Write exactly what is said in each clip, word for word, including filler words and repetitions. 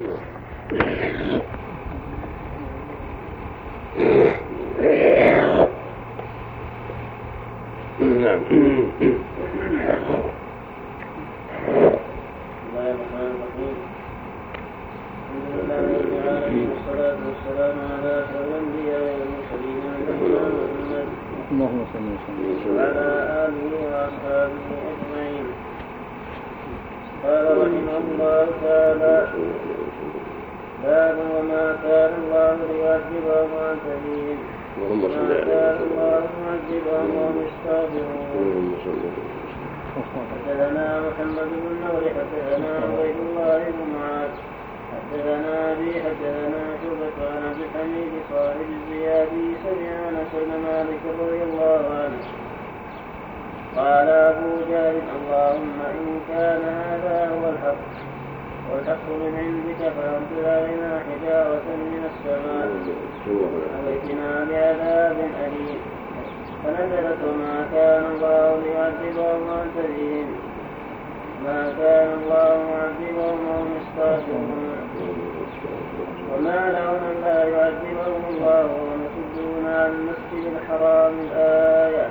اللهم صل وسلم وعلى آله وأصحابه أجمعين. قال رحمه الله تعالى: باب وما كان الله ليعذبهم وأنت فيهم وما كان الله معذبهم وهم يستغفرون. حدثنا محمد بن نور حدثنا عبيد الله بن معاذ حدثنا أبي حدثنا شعبة عن عبد الحميد صاحب الزيادي سمع أنس بن مالك رضي الله عنه قال أبو جهل: اللهم إن كان هذا هو الحق والحق من عندك فأمطر علينا حجارة من السماء أو ائتنا بعذاب أليم. فنزلت: وما كان الله ليعذبهم وأنت فيهم ما كان الله معذبهم وهم يستغفرون. وما لهم لا يعذبهم الله وهم يصدون عن المسجد الحرام الآية.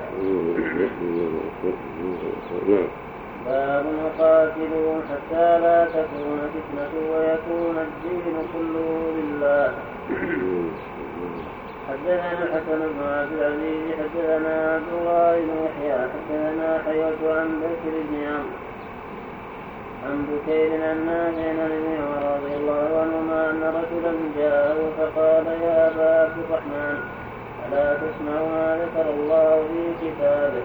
باب وقاتلون حتى لا تكون فتنة ويكون الدين كله لله. حدثنا الحسن بن عبد العزيز حدثنا عبد الله بن يحيى حدثنا حيوة عن بكر بن عمرو عن بكير عن نافع عن ابن عمر رضي الله عنهما أن رجلا جاءه فقال: يا أبا عبد الرحمن، ألا تسمع ما ذكر الله في كتابه؟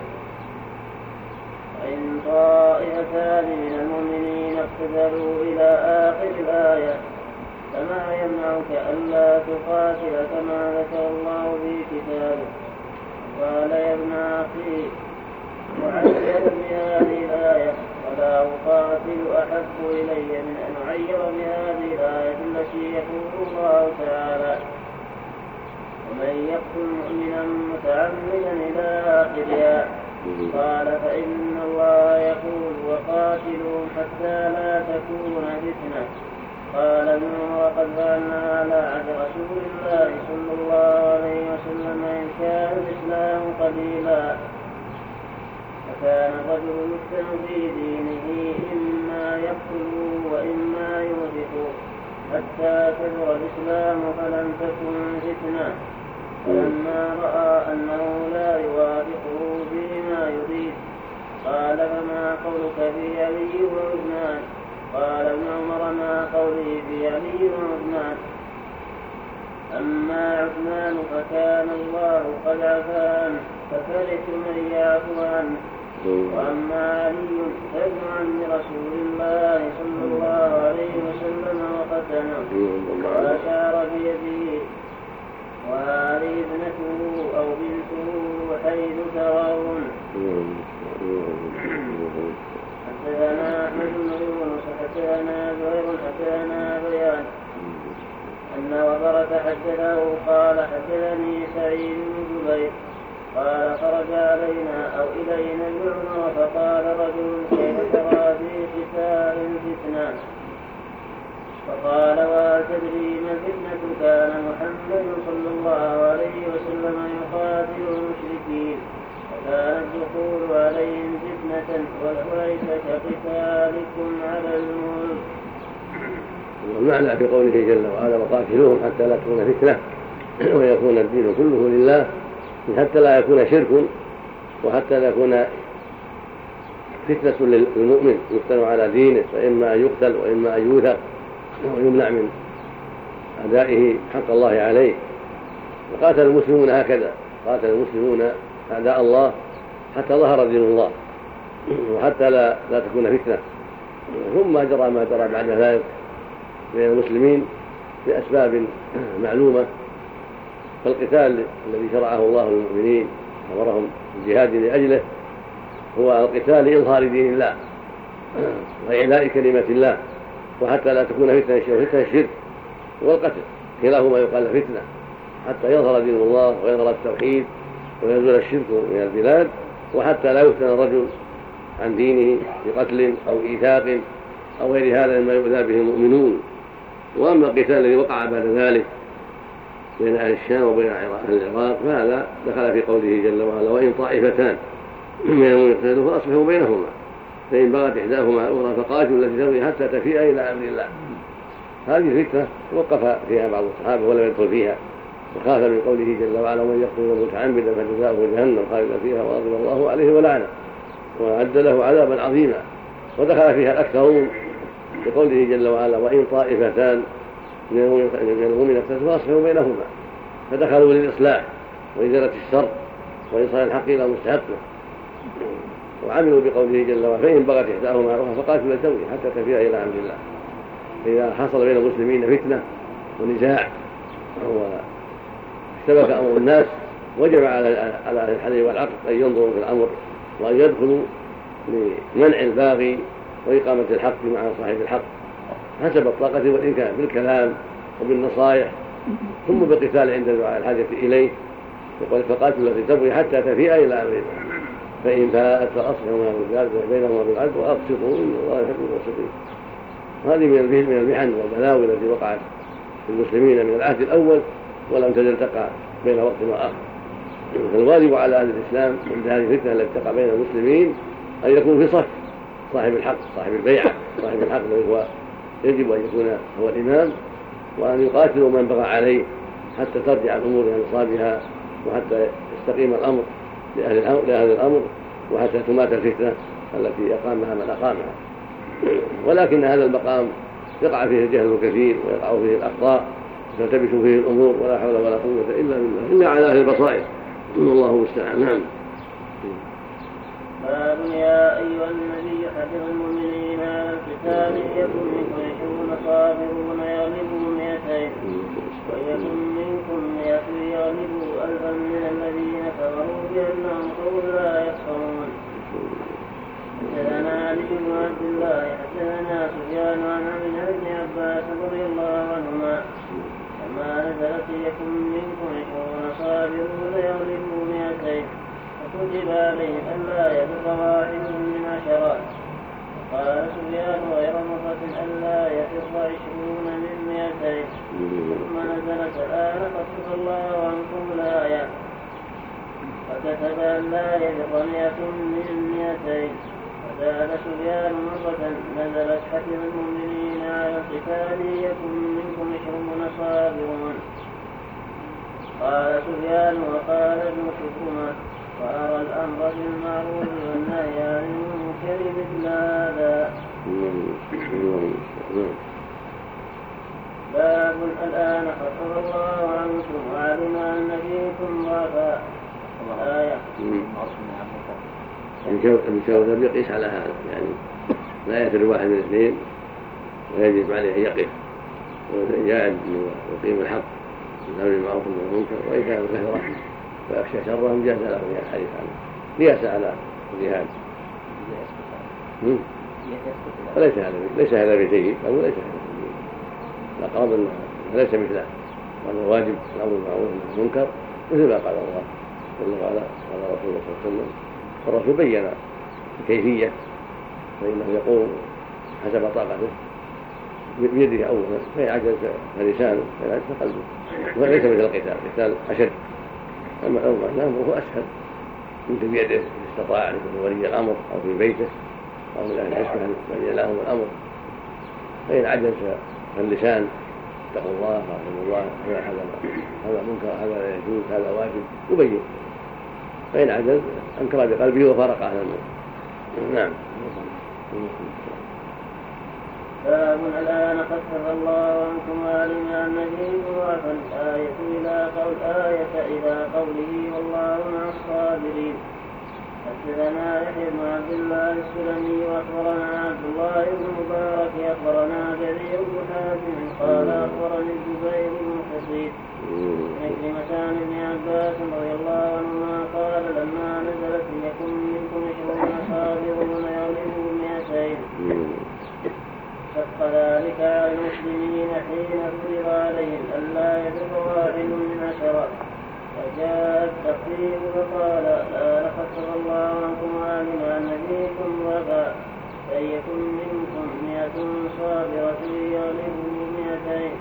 فإن طائفتان من المؤمنين اقتتلوا إلى آخر الآية فما يمنعك ألا تقاتل كما ذكر الله في كتابه؟ قال: يا ابن أخي، أعير بهذه الآية ولا أقاتل أحب إلي من أن أعير بهذه الآية التي يقول الله تعالى: ومن يقتل مؤمنا متعمدا إلى آخرها. قال: فإن الله يقول: وقاتلهم حتى لا تكون فتنة. قال ابن عمر: قد فعلنا على عهد رسول الله صلى الله عليه وسلم إن كان الإسلام قليلا. فكان الرجل يفتن في دينه إما يقتل وإما يوثق حتى كثر الإسلام فلم تكن فتنة. فلما رأى أنه لا يوافقه فيما يريد قال: فما قولك في علي وعثمان؟ قال ابن عمر: ما قولي في علي وعثمان؟ أما عثمان فكان الله قد عفا عنه فكرهت من يعفو عنه، وأما علي فابن عم رسول الله صلى الله عليه وسلم وقتله. وأشار بيده: وهذه ابنته أو بنته حيث ترون. حدثنا أحمد بن يونس حدثنا زهير حدثنا بيان أن وبرة حدثه قال: حدثني سعيد بن جبير قال: خرج علينا أو إلينا ابن عمر فقال رجل: كيف ترى في قتال فتنة؟ فقال: وهل تدري ما الفتنة؟ كان محمد صلى الله عليه وسلم يقاتل المشركين وكان الدخول عليهم فتنة وليس كقتالكم على الملك. والمعنى في قوله جل وعلا: وقاتلوهم حتى لا تكون فتنة ويكون الدين كله لله، حتى لا يكون شرك وحتى لا يكون فتنة للمؤمن يفتن على دينه، فإما أن يقتل وإما أن يوثق ويمنع من أدائه حق الله عليه. وقاتل المسلمون هكذا، قاتل المسلمون أعداء الله حتى ظهر دين الله وحتى لا, لا تكون فتنة. ثم جرى ما جرى بعد ذلك بين المسلمين بأسباب معلومة. فالقتال الذي شرعه الله للمؤمنين أمرهم بالجهاد لأجله هو القتال لإظهار دين الله وإعلاء كلمة الله، وحتى لا تكون فتنة الشرك والقتل، كلاهما يقال فتنة، حتى يظهر دين الله ويظهر التوحيد وينزل الشرك من البلاد، وحتى لا يفتن الرجل عن دينه بقتل أو إيثاق أو غير هذا مما يؤذى به المؤمنون. وأما القتال الذي وقع بعد ذلك بين أهل الشام وبين أهل العراق فهذا دخل في قوله جل وعلا وإن طائفتان منهم يقتتلوا فأصلحوا بينهما فإن بغت إحداهما على الأخرى فقاتلوا التي تبغي حتى تفيء إلى أمر الله. هذه الفتنة وقف فيها بعض الصحابة ولم يدخل فيها وخاف من قوله جل وعلا ومن يقتل متعمدا فجزاؤه جهنم خالدا فيها وغضب الله عليه ولعنه وأعد له عذابا عظيما. ودخل فيها الأكثرون بقوله جل وعلا وإن طائفتان من المؤمنين اقتتلوا فأصلحوا بينهما فدخلوا للإصلاح وإزالة الشر وإيصال الحق إلى مستحقه وعملوا بقوله جل وعلا فإن بغت إحداهما على الأخرى فقاتلوا التي تبغي حتى تفيء إلى أمر الله. إذا حصل بين المسلمين فتنة ونزاع واشتبك أمر الناس وجب على أهل الحل والعقد أن ينظروا في الأمر وأن يدخلوا لمنع الباغي وإقامة الحق مع صاحب الحق حسب الطاقة والإمكان بالكلام وبالنصائح ثم بالقتال عند دعاء الحاجة إليه يقول فقاتلوا التي تبغي حتى تفيء إلى أمر الله فإن فاءت فأصلحوا بينهما بالعدل وأقسطوا إن الله يحب المقسطين. هذه من المحن والبلاوي التي وقعت في المسلمين من العهد الأول ولم تزل تقع بين وقت وآخر. فالواجب على أهل الإسلام عند هذه الفتنة التي تقع بين المسلمين أن يكون في صف صاحب الحق صاحب البيعة صاحب الحق الذي هو يجب أن يكون هو الإمام وأن يقاتلوا من بغى عليه حتى ترجع الأمور إلى نصابها وحتى يستقيم الأمر لأهل الأمر وحتى تمات الفتنة التي أقامها من أقامها. ولكن هذا المقام يقع فيه الجهل كثير ويقع فيه الأخطاء تلتبس فيه الأمور ولا حول ولا قوة إلا بالله إلا على أهل البصائر الله المستعان. نعم. باب يا أيها النبي حفظ المؤمنين على القتال يكن منكم عشرون صابرون يغلبوا مئتين ويكن منكم مئة يغلبوا ألفا من الذين كفروا بأنهم قوم لا يفقهون. حدثنا علي بن عبد الله حدثنا سفيان عن عمرو بن عباس رضي الله عنهما لما نزلت يكن منكم عشرون صابرون يغلبوا مئتين فكتب عليهم ألا يفر واحد من عشرات. قال سفيان غير مرة ألا يفر عشرون من مئتين ثم نزلت الآن خفف الله عنكم الآية فكتب ألا يفر مئة من مئتين. فزاد سفيان مرة نزلت حفظ المؤمنين على القتال يكن منكم عشرون صابرون. قال سفيان وقال ابن شكرمة وأرى الأمر بالمعروف والنهي عن المنكر مثل هذا. باب الآن خفف الله عنكم وعلم أن فيكم ضعفا الآية. ابن شاور يقيس على هذا يعني لا يأتي الواحد من الاثنين ويجب عليه أن يقف ويجاهد ويقيم الحق والأمر بالمعروف والمنكر وإن كان كثرة فيخشى شرهم جاز له من الحديث عنه ليس على الجهاد. فليس هذا ليس هذا بشيء أو ليس هذا الأقرب أنه ليس مثله وأنه واجب الأمر بالمعروف والمنكر مثل ما قال الله جل وعلا قال رسول الله صلى الله عليه وسلم والرسول بين الكيفية فإنه يقوم حسب طاقته بيده أولا فإن عجز فلسانه فإن عجز فقلبه وليس مثل القتال القتال أشد أما الأمر أمره أسهل يمكن بيده إن استطاع أن يكون ولي الأمر أو في بيته أو من أهل الحسبة من لهم الأمر فإن عجز فاللسان اتقوا الله وأطيعوا الله هذا هذا منكر هذا لا يجوز هذا واجب يبين فإن عجز أنكر بقلبه وفارق أهل المنكر. نعم. باب الآن خفف الله عنكم وعلم أن فيكم ضعفا الآية إلى قول آية إلى قوله والله مع الصابرين. حدثنا يحيى بن عبد الله السلمي وأخبرنا عبد الله بن مبارك أخبرنا جرير بن حازم قال أخبرني الزبير بن حصين عكرمة عن ابن عباس رضي الله عنهما قال لما نزلت يكن منكم عشرون صابرون يغلبوا مئتين شق ذلك على المسلمين حين فرض عليهم ألا يفر واحد من عشرة فجاء التقدير فقال لا خفف الله عنكم وعلم أن فيكم ضعفا فإن يكن منكم مئة صابرة يغلبوا مئتين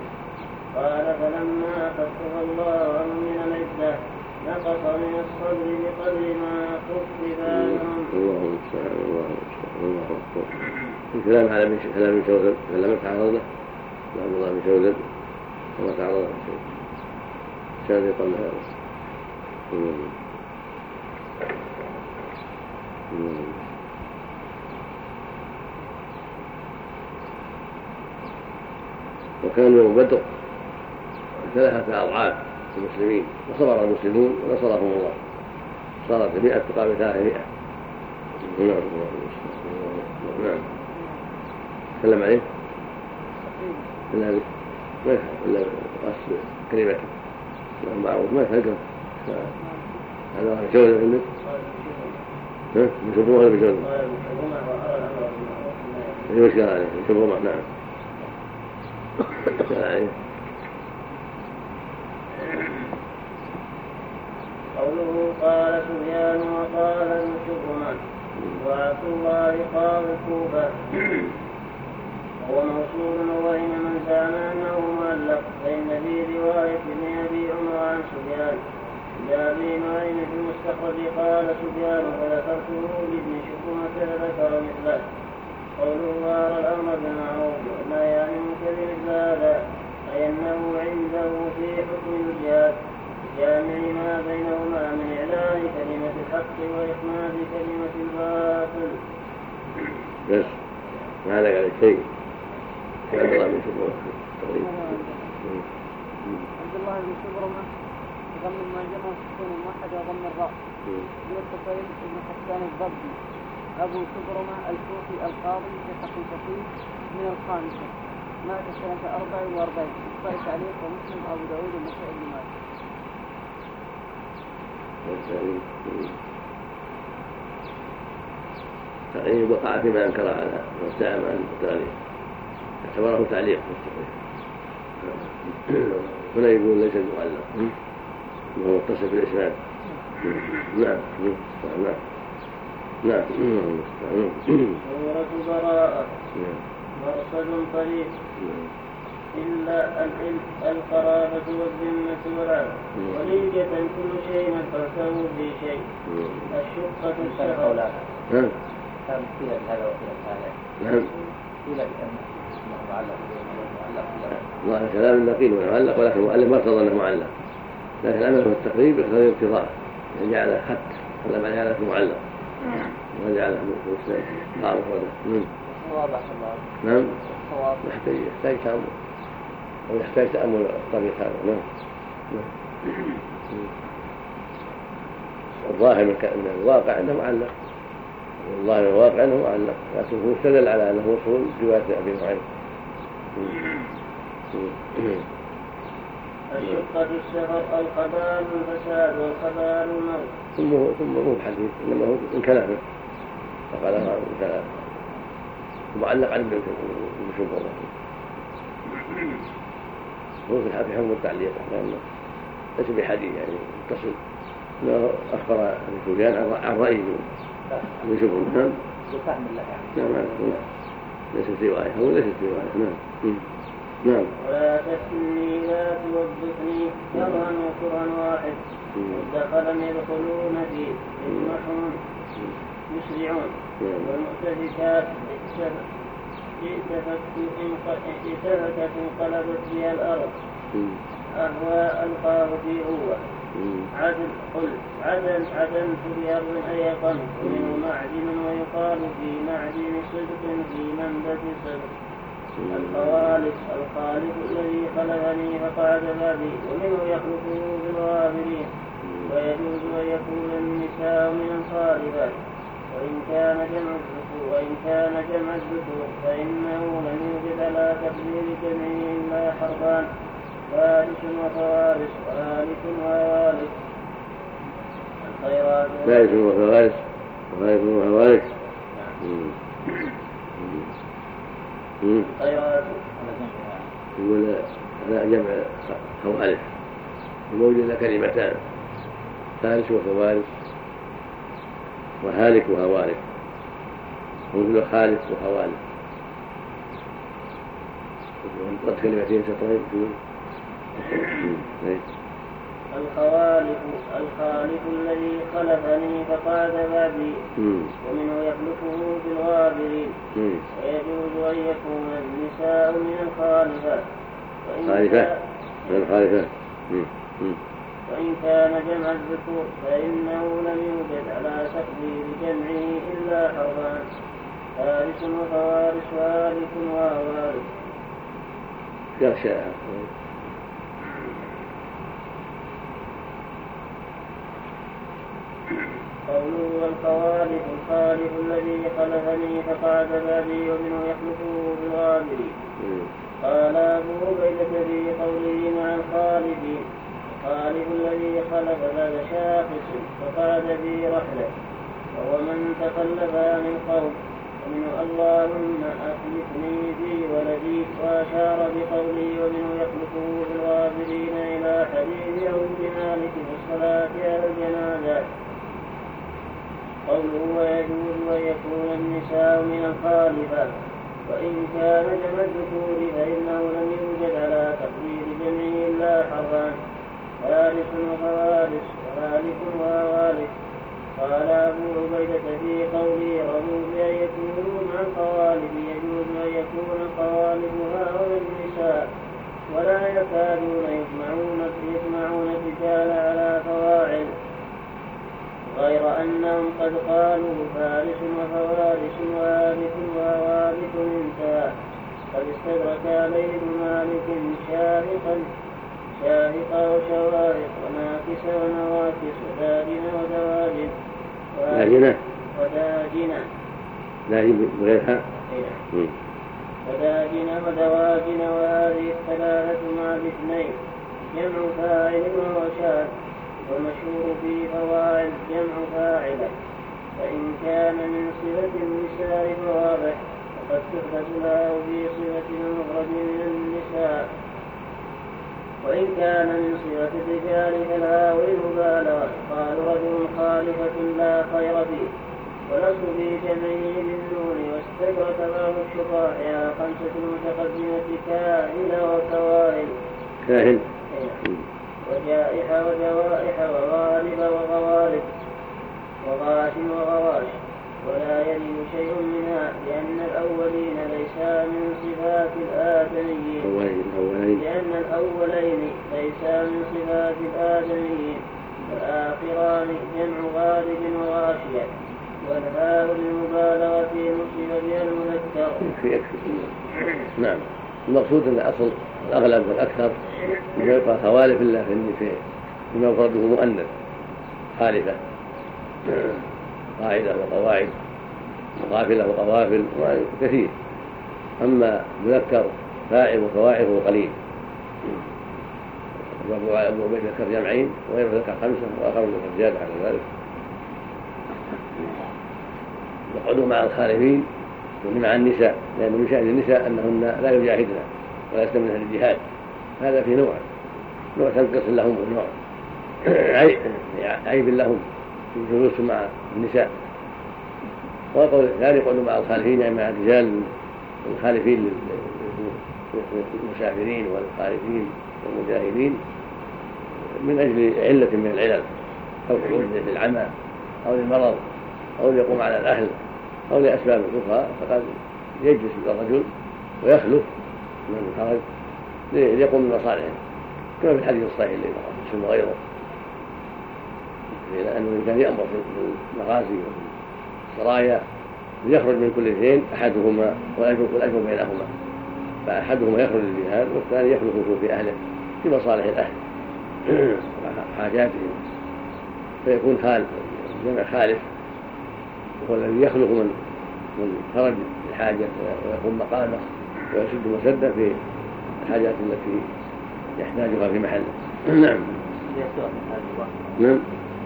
فلما خفف الله من العدة نقص من الصبر بقدر ما خفف عنهم. الله المستعان الله المستعان الله أكبر. الكلام على من كلام من شوذب كلام تعرض له عبد الله بن شوذب وما تعرض له شيء شاذ قبل هذا. وكان يوم بدر ثلاثة أضعاف المسلمين وصبر المسلمون ونصرهم الله صارت مئة تقابل ثلاثمائة. نعم نعم تكلم عليه إلا ما يفعل إلا قص كلمته معروف ما يفعل هذا واحد جوزة منك ها بشبوه ولا بجوزة ايه مشكلة عليه بشبوه نعم مشكلة عليه. قوله قال سفيان وقال ابن شبرمة وعبد الله قال الكوفة هو موصول وإن من زعم أنه معلق فإن في رواية ابن أبي عمر عن سفيان لأبي نعيم في المستخرج قال سفيان فذكرته لابن شبرمة فذكر مثله. قوله ظهر الأمر بالمعروف وما يعني من كلمة هذا أي أنه عنده في حكم الجهاد جامع ما بينهما من إعلاء كلمة الحق وإخماد كلمة الباطل. بس ما لك على شيء عبد الله بن شبرمة عبد الله بن شبرمة ضم المعجمة والسكون الموحد وضم الراء بن الطفيل بن حسان الضبي أبو شبرمة الكوفي القاضي ثقة فقيه من الخامسة مات سنة أربع وأربعين البخاري تعليق ومسلم وأبو داود والنسائي بن ماجه. تعليق وقع فيما أنكر على وسام عن التعليق اعتبره تعليق هنا يقول ليس المعلق وهو متصل بالإسناد. نعم نعم نعم سورة براءة مرصد طريق إلا القرابة والذمة والعهد وليجة كل شيء نفرته في شيء. الشقة السفر نعم كان قيل بهذا وقيل بهذا نعم قيل بأنه معلق الله كلام نقيل ومعلق ولكن المؤلف ما ارتضى انه معلق لكن عمله في التقريب اقتضى ارتضاء يعني جعله خط ولا جعله معلق ما جعله مسند خالص ولا واضح الله. نعم يحتاج يحتاج تأمل أو يحتاج تأمل الطريق هذا. نعم الظاهر من الواقع أنه معلق والله من الواقع أنه معلق لكن هو استدل على أنه وصول رواية أبي نعيم. الشقة السفر الخبال الفساد والخبال الموت. ثم هو ثم مو بحديث إنما هو من كلامه فقال هذا من كلامه معلق عن ابن شبرمة هو في حكم التعليق لأنه ليس بحديث يعني متصل انه اخبر ابن سفيان عن رايه ابن شبرمة. نعم بفهم الله يعني نعم ليست روايه هو ليست روايه. نعم نعم ولا تفتني لا توبخني كرها وكرها واحد دخلا يدخلون فيه يسمحون يسرعون والمؤتفكات ائتفكت انقلبت بها الأرض أهوى ألقاه في هو عدل قل عدل عدلت بأرض أيقن ومنه معدن ويقال في معدن صدق في منبت صدق. الخوالق الخالق الذي خلقني فقعد بابي ومنه يخلقه بالغابرين ويجوز أن يكون النساء من الخالقات وإن كان جمع الذكور وإن كان جمع الذكور فإنه لم يوجد على تقدير جميع إلا حربان فارس وفوارس وهالك وهوالك. الخيرات فارس وفوارس وهالك وهوالك. الخيرات يقول على جمع خوالف الموجود له كلمتان فارس وفوارس وهالك وهوالك موجود خالف وهوالك قد كلمتين سطرين تقول الخوالف الخالف الذي خلفني فقعد بعدي ومنه يخلفه في الغابرين ويجوز أن يكون النساء من الخالفة خالفة من الخالفة وإن كان جمع الذكور فإنه لم يوجد على تقدير جمعه إلا حرفان فارس وفوارس وآلف وأوارث. يخشى قوله والخوالف الخالف الذي خلفني فقعد بعدي ومنه يخلفه بالغابرين. قال أبو عبيدة في قوله مع الخالفين الخالف الذي خلف بعد شاخص فقعد في رحله وهو من تخلف عن القوم ومنه اللهم أخلفني في ولدي وأشار بقوله ومنه يخلفه بالغابرين إلى حديث أو بمالك في الصلاة على الجنازة. قوله ويجوز أن يكون النساء من الخالفة وإن كان جمع الذكور فإنه لم يوجد على تقدير جمعه إلا حران فارس وفوارس وهالك ووارث. قال أبو عبيدة في قوله رضوا بأن يكونوا مع الخوالف يجوز أن يكون الخوالف هؤلاء النساء ولا يكادون يجمعون يجمعون الرجال على فواعل غير أنهم قد قالوا فارس وفوارس وآلف ووارث انتهى. قد استدرك عليه ابن مالك شاهقا شاهقا وشواهق وناكس ونواكس وداجن ودواجن داجنة وداجنة داجن بغيرها وداجن ودواجن وهذه الثلاثة مع الاثنين جمع فاعل وهو شاذ والمشهور في فواعل جمع فاعلة. فإن كان من صفة النساء فواضح وقد تحدث له في صفة المفرد من النساء وإن كان من صفة الرجال فالهاوي المبالغة. قال رجل خالفة لا خير فيه ونصب في جمعه بالنون واستدرك بعض الشراح على خمسة المتقدمة كاهل وكواهل كاهل وجائح وجوائح وغالب وغوالب وغاش وغواش ولا يلي شيء منها لأن الأولين ليسا من صفات الآدميين لأن الأولين ليسا من صفات الآدميين والآخران جمع غالب وغاشية والهاء للمبالغة نصب بها المذكر. نعم المقصود أن الأصل الأغلب والأكثر يبقى خوالف الله في فيما فرده مؤنث خالفة قاعدة وقواعد وقافلة وقوافل كثير. أما مذكر فاعل وفواعل هو قليل. أبو عبيد ذكر جمعين وغيره ذكر خمسة وآخر ذكر زيادة على ذلك. يقعدوا مع الخالفين ومع النساء لأن من شأن النساء أنهن لا يجاهدن ولا يستمنهن الجهاد. هذا في نوع نوع تنقص لهم ونوع عيب لهم في جلوس مع النساء. وقول الثاني يقعدوا مع الخالفين يعني مع الرجال الخالفين للمسافرين والخالفين والمجاهدين من أجل علة من العلل أو خروج للعمى أو للمرض أو ليقوم على الأهل أو لأسباب أخرى فقد يجلس الرجل ويخلف من خرج ليقوم بمصالحه كما في الحديث الصحيح الذي مسلم وغيره لأنه كان يأمر في المغازي وفي السرايا ليخرج من كل اثنين أحدهما ويجب الأجر بينهما فأحدهما يخرج للجهاد والثاني يخلف في أهله في مصالح الأهل وحاجاتهم فيكون خالف جمع خالف وهو الذي يخلق من من خرج الحاجة ويقوم مقامه ويسد مسدا في الحاجات التي يحتاجها في محله. نعم. نعم.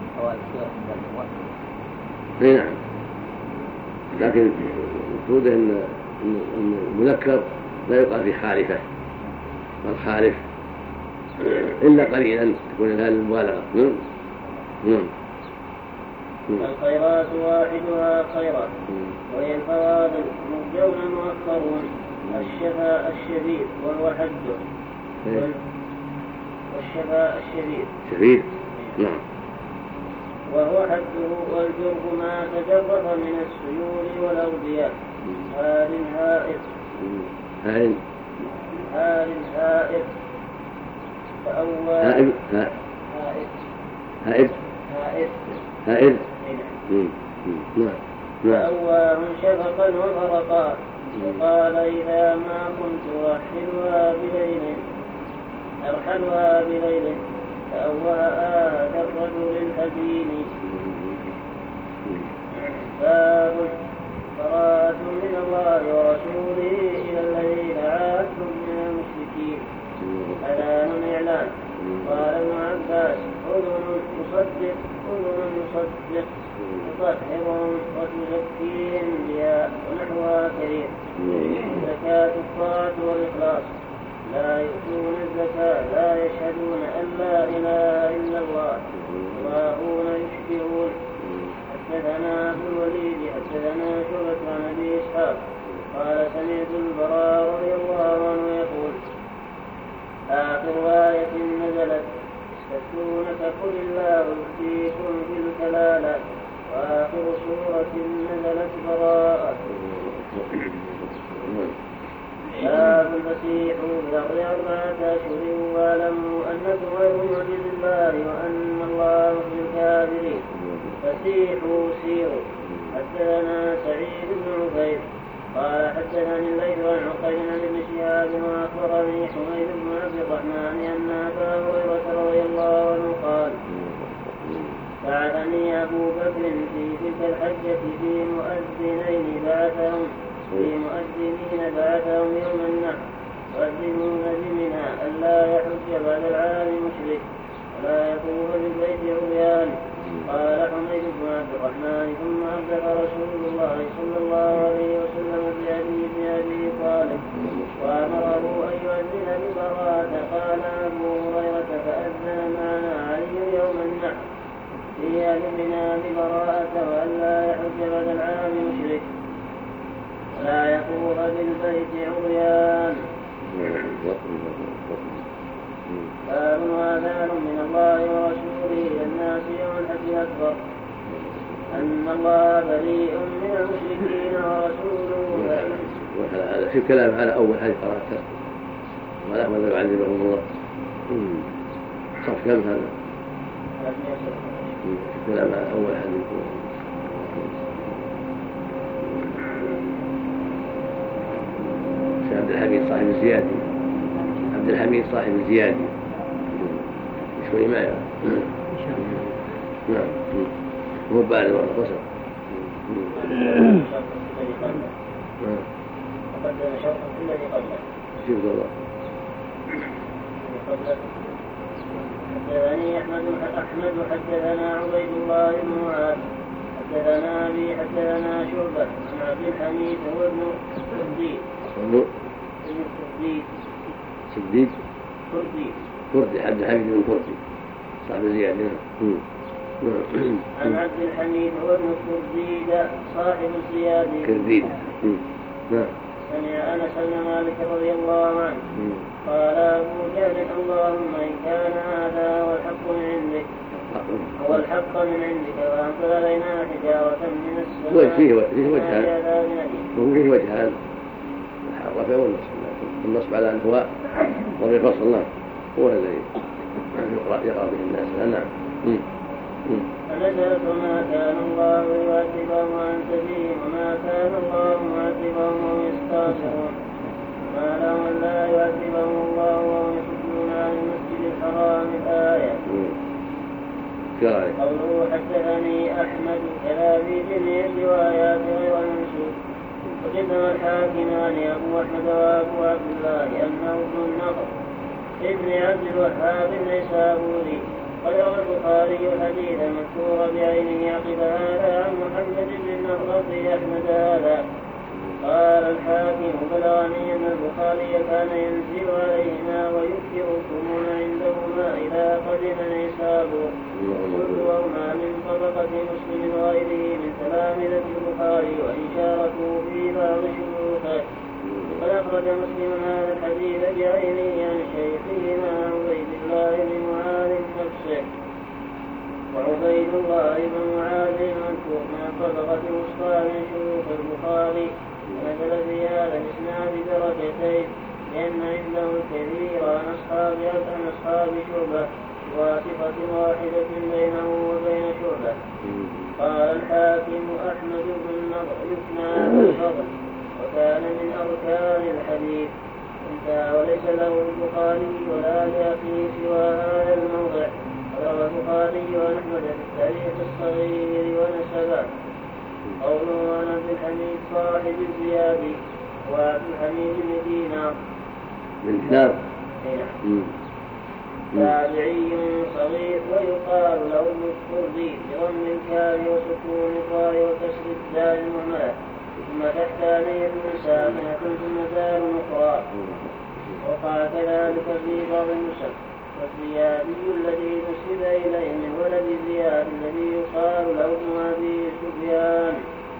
نعم. لكن المقصود ان المذكر لا يقال في خالفه والخالف الا قليلا تكون هذه المبالغه. نعم. نعم. الخيرات واحدها خيرات وهي الفواضل مرجون مؤخرون الشفاء الشديد وهو حده الشفاء الشديد شديد نعم. وهو حده والجرح ما تجرف من السيول والأودية. هال هائر هائل هال هائر فأول هائل هائر هائل هائر هائل نعم نعم. فأواه شفقا وغرقا وقال إذا ما كنت أرحلها بليل أرحلها بليل فأواه كالرجل الحزين. باب براءة من الله ورسوله إلى الذين عاهدتم من المشركين. أذان إعلان. قال ابن عباس أذن تصدق أذن يصدق تطهرهم وتزكيهم بها ونحوها كريم. الزكاة الطاعة والإخلاص. لا يؤتون الزكاة لا يشهدون أن لا إله إلا الله يراءون يشبهون. حدثنا أبو الوليد حدثنا شعبة عن أبي إسحاق قال سمعت البراء رضي الله عنه يقول آخر آية نزلت يستفتونك قل الله يفتيكم في الكلالة. وآخر سورة نزلت براءة. باب فسيحوا في الأرض أربعة أشهر واعلموا أنكم غير معجز الله وأن الله مخزي الكافرين. فسيحوا سيروا. حدثنا سعيد بن عبيد قال حدثني الليث عن عقيل عن ابن شهاب وأخبرني حميد بن عبد الرحمن أن أبا هريرة رضي الله عنه قال بعثني أبو بكر في تلك الحجة في مؤذنين بعثهم في مؤذنين بعثهم يوم النحر يؤذنون بمنى ألا يحج بعد العام مشرك ولا يطوف بالبيت عريان. قال حميد بن عبد الرحمن ثم أحدث رسول الله صلى الله عليه وسلم بحديث أبي طالب وأمره أن يؤذن ببراءة. قال أبو هريرة فأذن معنا علي يوم النحر في أهل منى ببراءة وألا يحج بعد العام مشرك ولا يطوف بالبيت عريان. باب آذان من الله ورسوله إلى الناس يوم الحج الأكبر أن الله بريء من المشركين ورسوله بريء. هذا في كلام على أول حديث قرأته ولا أحمد يعذبهم الله. صف كم هذا؟ في كلام على أول حديث. عبد الحميد صاحب الزيادي عبد الحميد صاحب الزيادي شوي معي. نعم هو بعد مرة قصر. وقدم شرطا الذي قبله. شوف الله. حدثني أحمد أحمد حدثنا عبيد الله بن معاذ حدثنا أبي حدثنا شعبة عن عبد الحميد هو ابن كردي ابن كردي سديد كردي كردي عبد الحميد بن كردي صاحب زياد. عن عبد الحميد هو ابن كرديد صاحب الزياد كرديد. نعم. سمع أنس بن مالك رضي الله عنه قال أبو جهل اللهم إن كان هذا هو الحق من عندك هو الحق من عندك وأنزل علينا حجارة من السماء فيه وجهان فيه وجهان الرفع والنصب. النصب على الهواء وبالفصل الله هو الذي يقع به الناس. نعم. فنزلت ما كان الله يعذبهم وأنت فيهم وما كان الله معذبهم وهم يستغفرون ما لهم لا يعذبهم الله وهم يصدون عن المسجد الحرام. الآية. قوله حدثني أحمد كلا في جميع الروايات غير المنسوخ. وقدم الحاكمان أبو أحمد وأبو عبد الله أنه ابن النضر ابن عبد الوهاب النيسابوري. قد روى البخاري الحديث المذكور بعينه عقب هذا عن محمد بن النضر أحمد هذا. قال الحاكم بلغني أن البخاري كان ينزل عليهما ويكثركم عندهما إذا قدم نيسابور كلهما من طبقة مسلم وغيره من تلامذة البخاري وإن شاركوا في بعض شيوخه. قد أخرج مسلم هذا الحديث بعينه عن شيخهما عبيد الله بن عبيد الله بن معاذ المنكور من الطبقة الوسطى من شيوخ البخاري، ونزل في هذا الإسناد درجتين لأن عنده الكثير عن أصحاب عن أصحاب شعبة واسطة واحدة بينه وبين شعبة. قال الحاكم أحمد بن النضر يثنى بالفضل وكان من أركان الحديث انتهى، وليس له البخاري ولا لأخيه سوى هذا الموضع. روى البخاري عن أحمد في التاريخ الصغير ونسبه. قوله عن عبد الحميد صاحب الزيادي وعبد الحميد بن دينار من دينار تابعي صغير ويقال له الكردي بضم الكاف وسكون الراء وكسر الدال المهملة ثم تحت آلية ساكنة ثم دال أخرى. وقع كذلك في بعض النسخ. والزيادي الذي نسب إليه من ولد زياد الذي يقال له ابن أبي سفيان.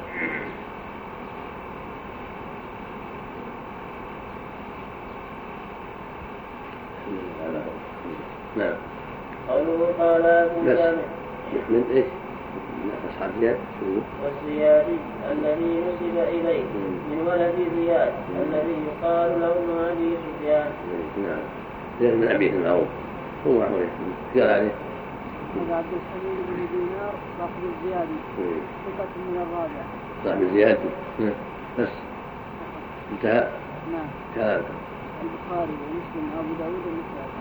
نعم. قوله قال أبو جامع من إيش؟ أصحاب زياد. والزيادي الذي نسب إليه من ولد زياد الذي يقال له ابن أبي سفيان. نعم. زياد من أبيه المعروف هو معروف قال عليه. هذا عبد الحميد بن دينار صاحب الزيادي ثقة من الرابع. صاحب الزيادي بس انتهى. نعم. كلام البخاري ومسلم أبو داود والنسائي.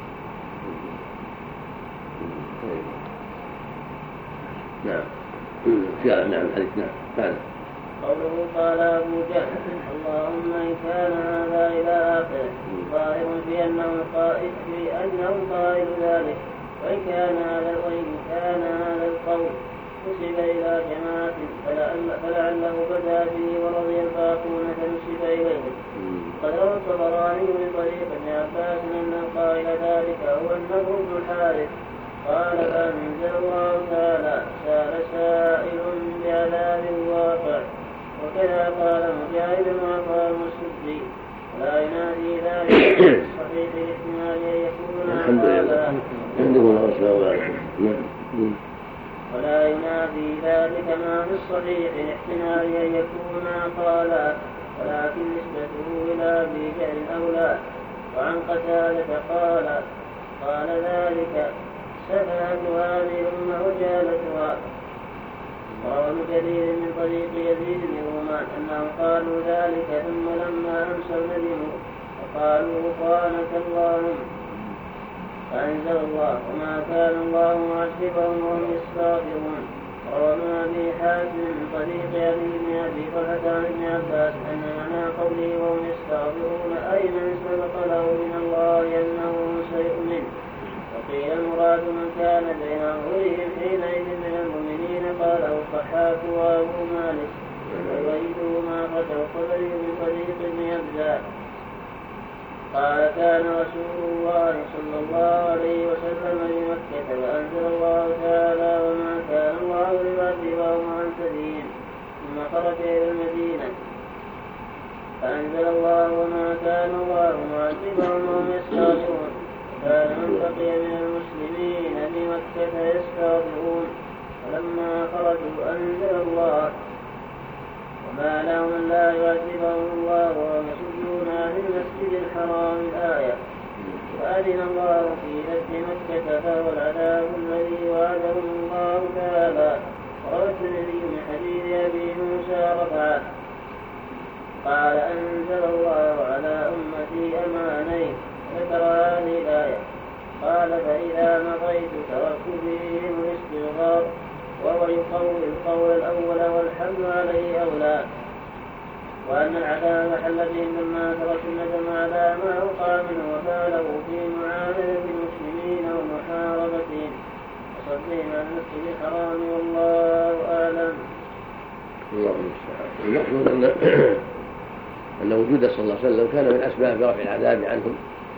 نعم. كلام نعم الحديث نعم فعلا. قوله قال أبو جهل اللهم إن كان هذا إلى آخره ظاهر في أنه قائل في أنه قائل ذلك، وإن كان هذا وإن كان هذا القول نسب إلى جماعة فلعله بدا به ورضي الباقون فنسب إليه. قد روى الطبراني من طريق ابن عباس أن القائل ذلك هو النضر بن الحارث قال فأنزل الله تعالى سأل سائل بعذاب واقع. وكذا قال مجاهد وعطاء السدي ولا ينادي ذلك الصحيح الاحتمال أن يكون الحمد لله ولا ينادي ذلك ما في الصحيح الاحتمال أن يكون قالا، ولكن نسبته إلى أبي جهل أولى. وعن قتادة قال قال ذلك سفهة هذه الأمة وجالتها. وروى ابن كثير من طريق يزيد بن رومان أنهم قالوا ذلك ثم لما أمسوا ندموا وقالوا غفرانك اللهم فأنزل الله وما كان الله معذبهم وهم يستغفرون. وروى ابن أبي حاتم من طريق أبي بن أبي طلحة عن ابن عباس أن معنى قوله وهم يستغفرون أي من سبق له من الله أنه سيؤمن. وقيل المراد من كان بين ظهورهم حينئذ من المؤمنين قاله الضحاك وأبو مالك ويؤيده ما فتح الطبري من طريق ابن أبزار قال كان رسول الله صلى الله عليه وسلم بمكة فأنزل الله تعالى وما كان الله ليعذبهم وأنت فيهم ثم خرج إلى المدينة فأنزل الله وما كان الله معذبهم وهم يستغفرون. كان من بقي من المسلمين بمكة يستغفرون فلما خرجوا أنزل الله وما لهم لا يعذبهم الله وهم يصدون عن المسجد الحرام الآية. فأذن الله في فتح مكة فهو العذاب الذي وعدهم الله تعالى. وروى الترمذي من حديث أبي موسى رفعه قال أنزل الله على أمتي أمانين ذكر هذه الآية قال فإذا مضيت تركت فيهم الاستغفار وهو يقوي القول الأول والحمل عليه أولى. وأن العذاب حل بهم لما تركوا الندم على ما وقع منه وفعله في معاملة المسلمين ومحاربتهم وصدهم عن المسجد الحرام والله أعلم. الله المستعان. المقصود أن أن وجود صلى الله عليه وسلم كان من أسباب رفع العذاب عنهم،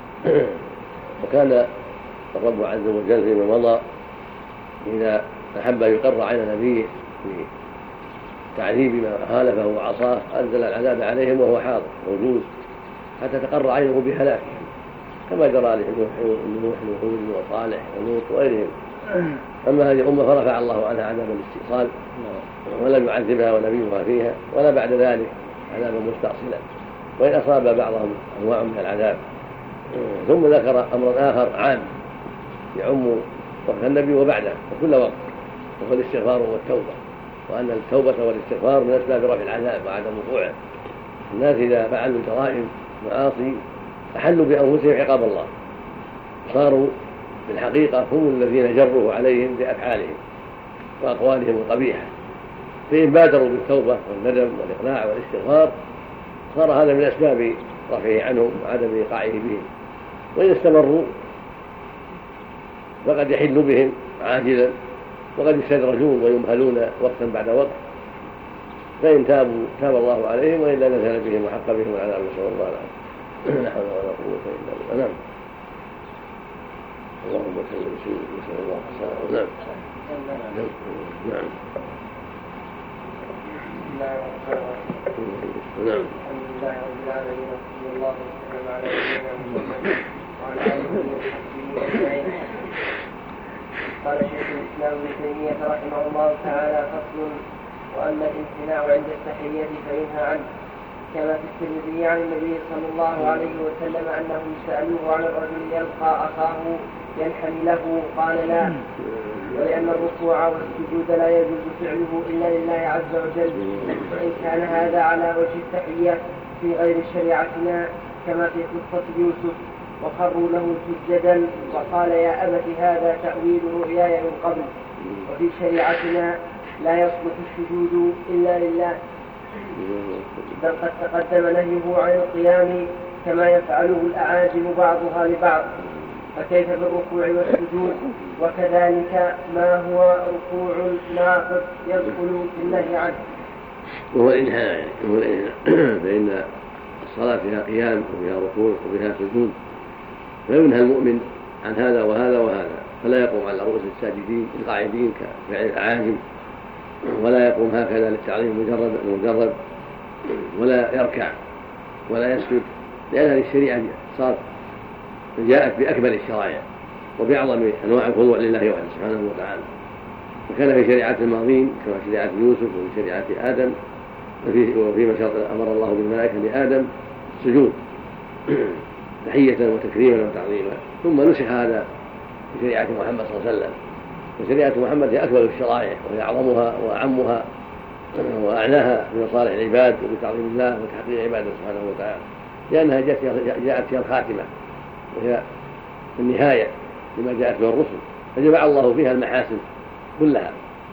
وكان الرب عز وجل فيما مضى إذا أحب أن يقر على نبيه في تعذيب ما خالفه وعصاه أنزل العذاب عليهم وهو حاضر موجود حتى تقر عينه بهلاكهم كما جرى لنوح وهود وصالح ولوط وغيرهم أما هذه الأمة فرفع الله عنها عذاب الاستئصال ولم يعذبها ونبيها فيها ولا بعد ذلك عذابا مستأصلا، وإن أصاب بعضهم أنواع من العذاب. ثم ذكر أمرا آخر عام يعم وقت النبي وبعده وكل وقت، وهو الاستغفار والتوبة، وأن التوبة والاستغفار من أسباب رفع العذاب وعدم وقوعه. الناس إذا فعلوا جرائم معاصي أحلوا بأنفسهم عقاب الله، صاروا في الحقيقة هم الذين جروه عليهم بأفعالهم وأقوالهم القبيحة، فإن بادروا بالتوبة والندم والإقلاع والاستغفار صار هذا من أسباب رفعه عنهم وعدم إيقاعه بهم. وإن استمروا فقد يحل بهم عاجلا وقد يستدرجون ويمهلون وقتا بعد وقت، فإن تابوا تاب الله عليهم، وإلا نزل بهم وحق بهم العذاب، نسأل الله العافية. لا حول ولا قوة إلا بالله. نعم. اللهم صل وسلم نسأل الله السلامة. نعم. نعم. نعم. الحمد لله رب العالمين، وصلى الله وسلم على نبينا محمد وعلى آله وصحبه أجمعين. قال شيخ الإسلام ابن تيمية رحمه الله تعالى: فصل: وأما الامتناع عند التحية فينهى عنه، كما في الترمذي عن النبي صلى الله عليه وسلم أنهم سألوه عن الرجل يلقى أخاه ينحني له قال لا، ولأن الركوع والسجود لا يجوز فعله إلا لله عز وجل، وإن كان هذا على وجه التحية في غير شريعتنا كما في قصة يوسف، وخروا له سجدا وقال: يا أبت هذا تأويل رؤياي من قبل، وفي شريعتنا لا يصلح السجود إلا لله، بل قد تقدم نهيه عن القيام كما يفعله الأعاجم بعضها لبعض، فكيف بالركوع والسجود؟ وكذلك ما هو ركوع ناقص يدخل في النهي عنه. وهو الإنحاء، وهو الإنحاء فإن الصلاة فيها قيام وفيها ركوع وفيها سجود، فينهى المؤمن عن هذا وهذا وهذا، فلا يقوم على رؤوس الساجدين القاعدين كفعل الأعاجم، ولا يقوم هكذا للتعظيم مجرد مجرد ولا يركع ولا يسجد، لأن هذه الشريعة صارت جاءت بأكبر الشرائع وبأعظم أنواع الخضوع لله وحده سبحانه وتعالى. وكان في شريعة الماضين كما شريعة يوسف وفي شريعة آدم، وفيما أمر الله بالملائكة لآدم السجود تحية وتكريما وتعظيما، ثم نسخ هذا في شريعة محمد صلى الله عليه وسلم. وشريعة محمد هي أكبر الشرائع وهي أعظمها وأعمها وأعناها بمصالح العباد وبتعظيم الله وتحقيق عباده سبحانه وتعالى، لأنها جاءت فيها الخاتمة وهي النهاية لما جاءت به الرسل، فجمع الله فيها المحاسن كلها،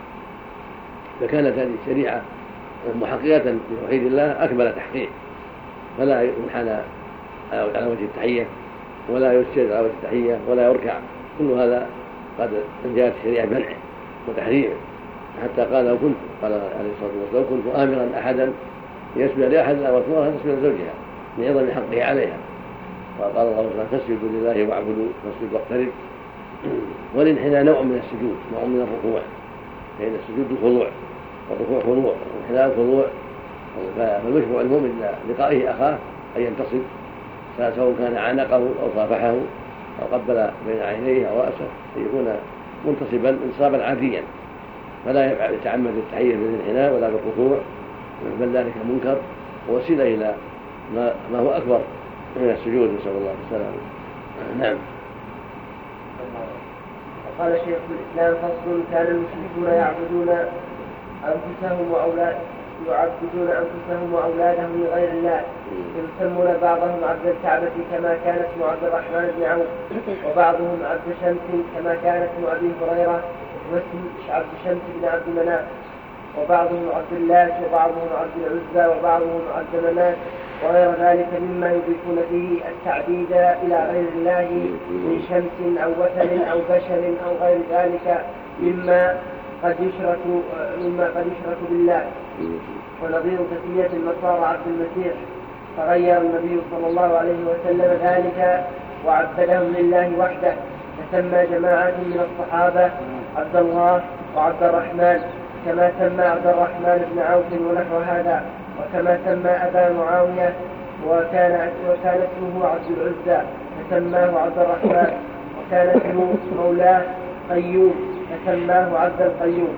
فكانت هذه الشريعة محققة لتوحيد الله أكمل تحقيق، فلا ينحنى على وجه التحية ولا يسجد على وجه التحية ولا يركع، كل هذا قد جاءت الشريعة بمنعه وتحريمه، حتى قال لو كنت قال عليه الصلاة والسلام: لو كنت آمرا أحدا يسجد لأحد أمرته تسجد لزوجها لعظم حقه عليها. وقال الله تعالى: فاسجدوا لله واعبدوا فاسجد واقترب. والانحناء نوع من السجود، نوع من الركوع، فإن السجود خضوع والركوع خضوع والانحناء خضوع، فالمشروع المؤمن لقائه أخاه أن ينتصب، سواء كان عانقه أو صافحه أو قبل بين عينيه أو رأسه، أن يكون منتصبا انصابا عاديا، فلا يتعمد التحية بالانحناء ولا بالركوع، بل ذلك منكر ووسيلة إلى ما هو أكبر من السجود، نسأل الله السلامة. نعم. قال شيخ الإسلام: فصل: كان المشركون يعبدون أنفسهم وأولاد يعبدون أنفسهم وأولادهم لغير الله، يسمون بعضهم عبد الكعبة كما كان اسم عبد الرحمن بن عوف، وبعضهم عبد شمس كما كان اسم أبي هريرة واسم عبد شمس بن عبد مناف، وبعضهم عبد اللات وبعضهم عبد العزى وبعضهم عبد مناف، وغير ذلك مما يضيفون فيه التعبيد إلى غير الله من شمس أو وثن أو بشر أو غير ذلك مما قد يشرك مما قد يشرك بالله. ونظير تسمية النصارى عبد المسيح، فغير النبي صلى الله عليه وسلم ذلك وعبدهم لله وحده، فسمى جماعة من الصحابة عبد الله وعبد الرحمن، كما سمى عبد الرحمن بن عوف ونحو هذا، وكما سمى أبا معاوية وكان, وكان اسمه عبد العزى فسماه عبد الرحمن، وكان اسم مولاه قيوم فسماه عبد القيوم.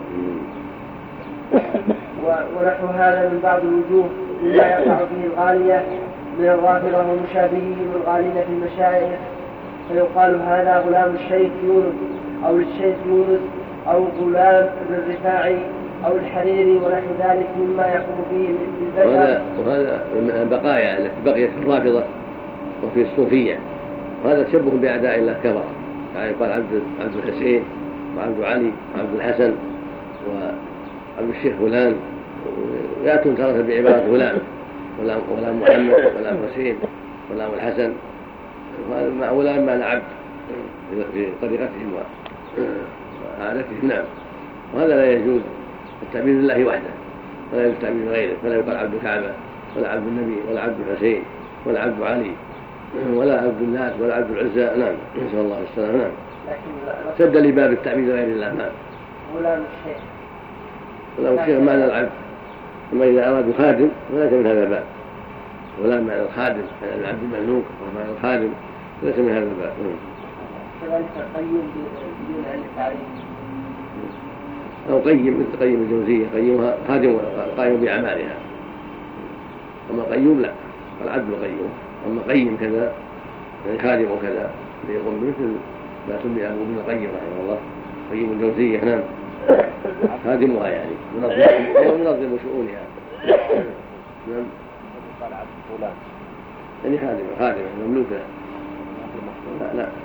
ونحو هذا من بعض الوجوه مما يقع فيه الغالية من الرافضة ومشابههم الغالين في المشايخ، فيقال هذا غلام الشيخ يونس أو الشيخ يونس أو غلام ابن الرفاعي أو الحريري ونحو ذلك مما يقوم به البشر. وهذا, وهذا من البقايا التي بقيت في الرافضة وفي الصوفية، وهذا تشبه بأعداء الله كفر، يعني يقال عبد عبد الحسين وعبد علي وعبد الحسن وعبد الشيخ فلان، ويأتون تارة بعبارة غلام غلام محمد غلام حسين غلام الحسن، وهذا غلام معنى عبد في طريقتهم وعادتهم. نعم. وهذا لا يجوز التعبير لله وحده ولا يجوز التعبير غيره، فلا يقال عبد الكعبة ولا عبد النبي ولا عبد الحسين ولا عبد علي ولا عبد الناس ولا عبد العزى. نعم. نسأل الله السلامة. نعم. سد لباب التعبير غير الله. نعم. غلام الشيخ غلام الشيخ معنى العبد، أما إذا أرادوا خادم فليس من هذا الباب. غلام معنى الخادم معنى العبد المملوك ومعنى الخادم ليس من هذا الباب. كذلك قيوم بدون عن التعريف أو قيم مثل قيم الجوزية، قيمها خادم قائم بأعمالها. أما قيوم لا، العبد قيوم. أما قيم كذا يعني خادم وكذا يقوم بمثل ما سمي أبو ابن القيم رحمه الله قيم الجوزية. نعم. خادمها يعني منظم شؤونها. نعم. يعني خادم خادم مملوكة. لا لا.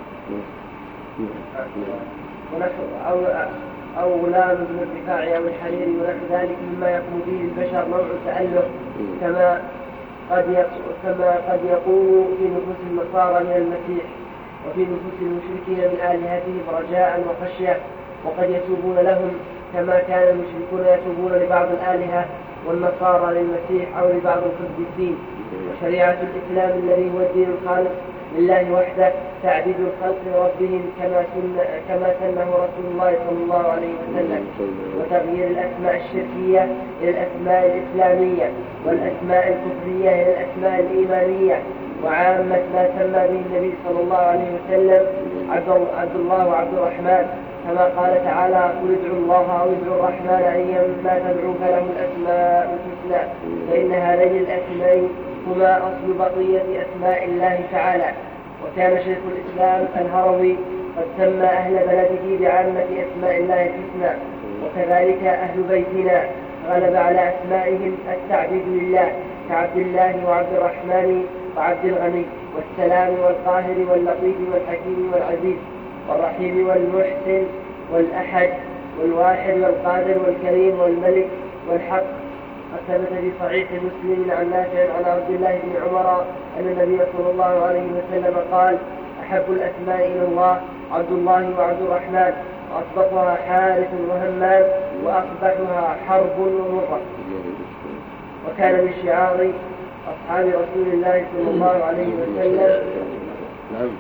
أو أو غلام ابن الرفاعي أو الحريري ونحو ذلك مما يقوم به البشر نوع تأله، كما قد كما قد يقوم في نفوس النصارى من المسيح وفي نفوس المشركين من آلهتهم رجاء وخشية، وقد يتوبون لهم كما كان المشركون يتوبون لبعض الآلهة والنصارى للمسيح أو لبعض القديسين. وشريعة الإسلام الذي هو الدين الخالص لله وحده تعبيد الخلق لربهم كما سن كما سنه رسول الله صلى الله عليه وسلم، وتغيير الأسماء الشركية إلى الأسماء الإسلامية والأسماء الكفرية إلى الأسماء الإيمانية، وعامة ما سمى به النبي صلى الله عليه وسلم عبد الله وعبد الرحمن، كما قال تعالى قل ادعوا الله أو ادعوا الرحمن أيما تدعوا فله الأسماء الحسنى، فإن هذين الأسماء هما أصل بقية أسماء الله تعالى. وكان شيخ الإسلام الهروي قد سمى أهل بلده بعامة أسماء الله الحسنى، وكذلك أهل بيتنا غلب على أسمائهم التعبيد لله كعبد الله وعبد الرحمن وعبد الغني والسلام والقاهر واللطيف والحكيم والعزيز والرحيم والمحسن والأحد والواحد والقادر والكريم والملك والحق. ثبت في صحيح مسلم عن نافع عن عبد الله بن عمر أن النبي صلى الله عليه وسلم قال أحب الأسماء إلى الله عبد الله وعبد الرحمن، وأصدقها حارث وهمام، وأقبحها حرب ومرة. وكان من شعار أصحاب رسول الله صلى الله عليه وسلم. نعم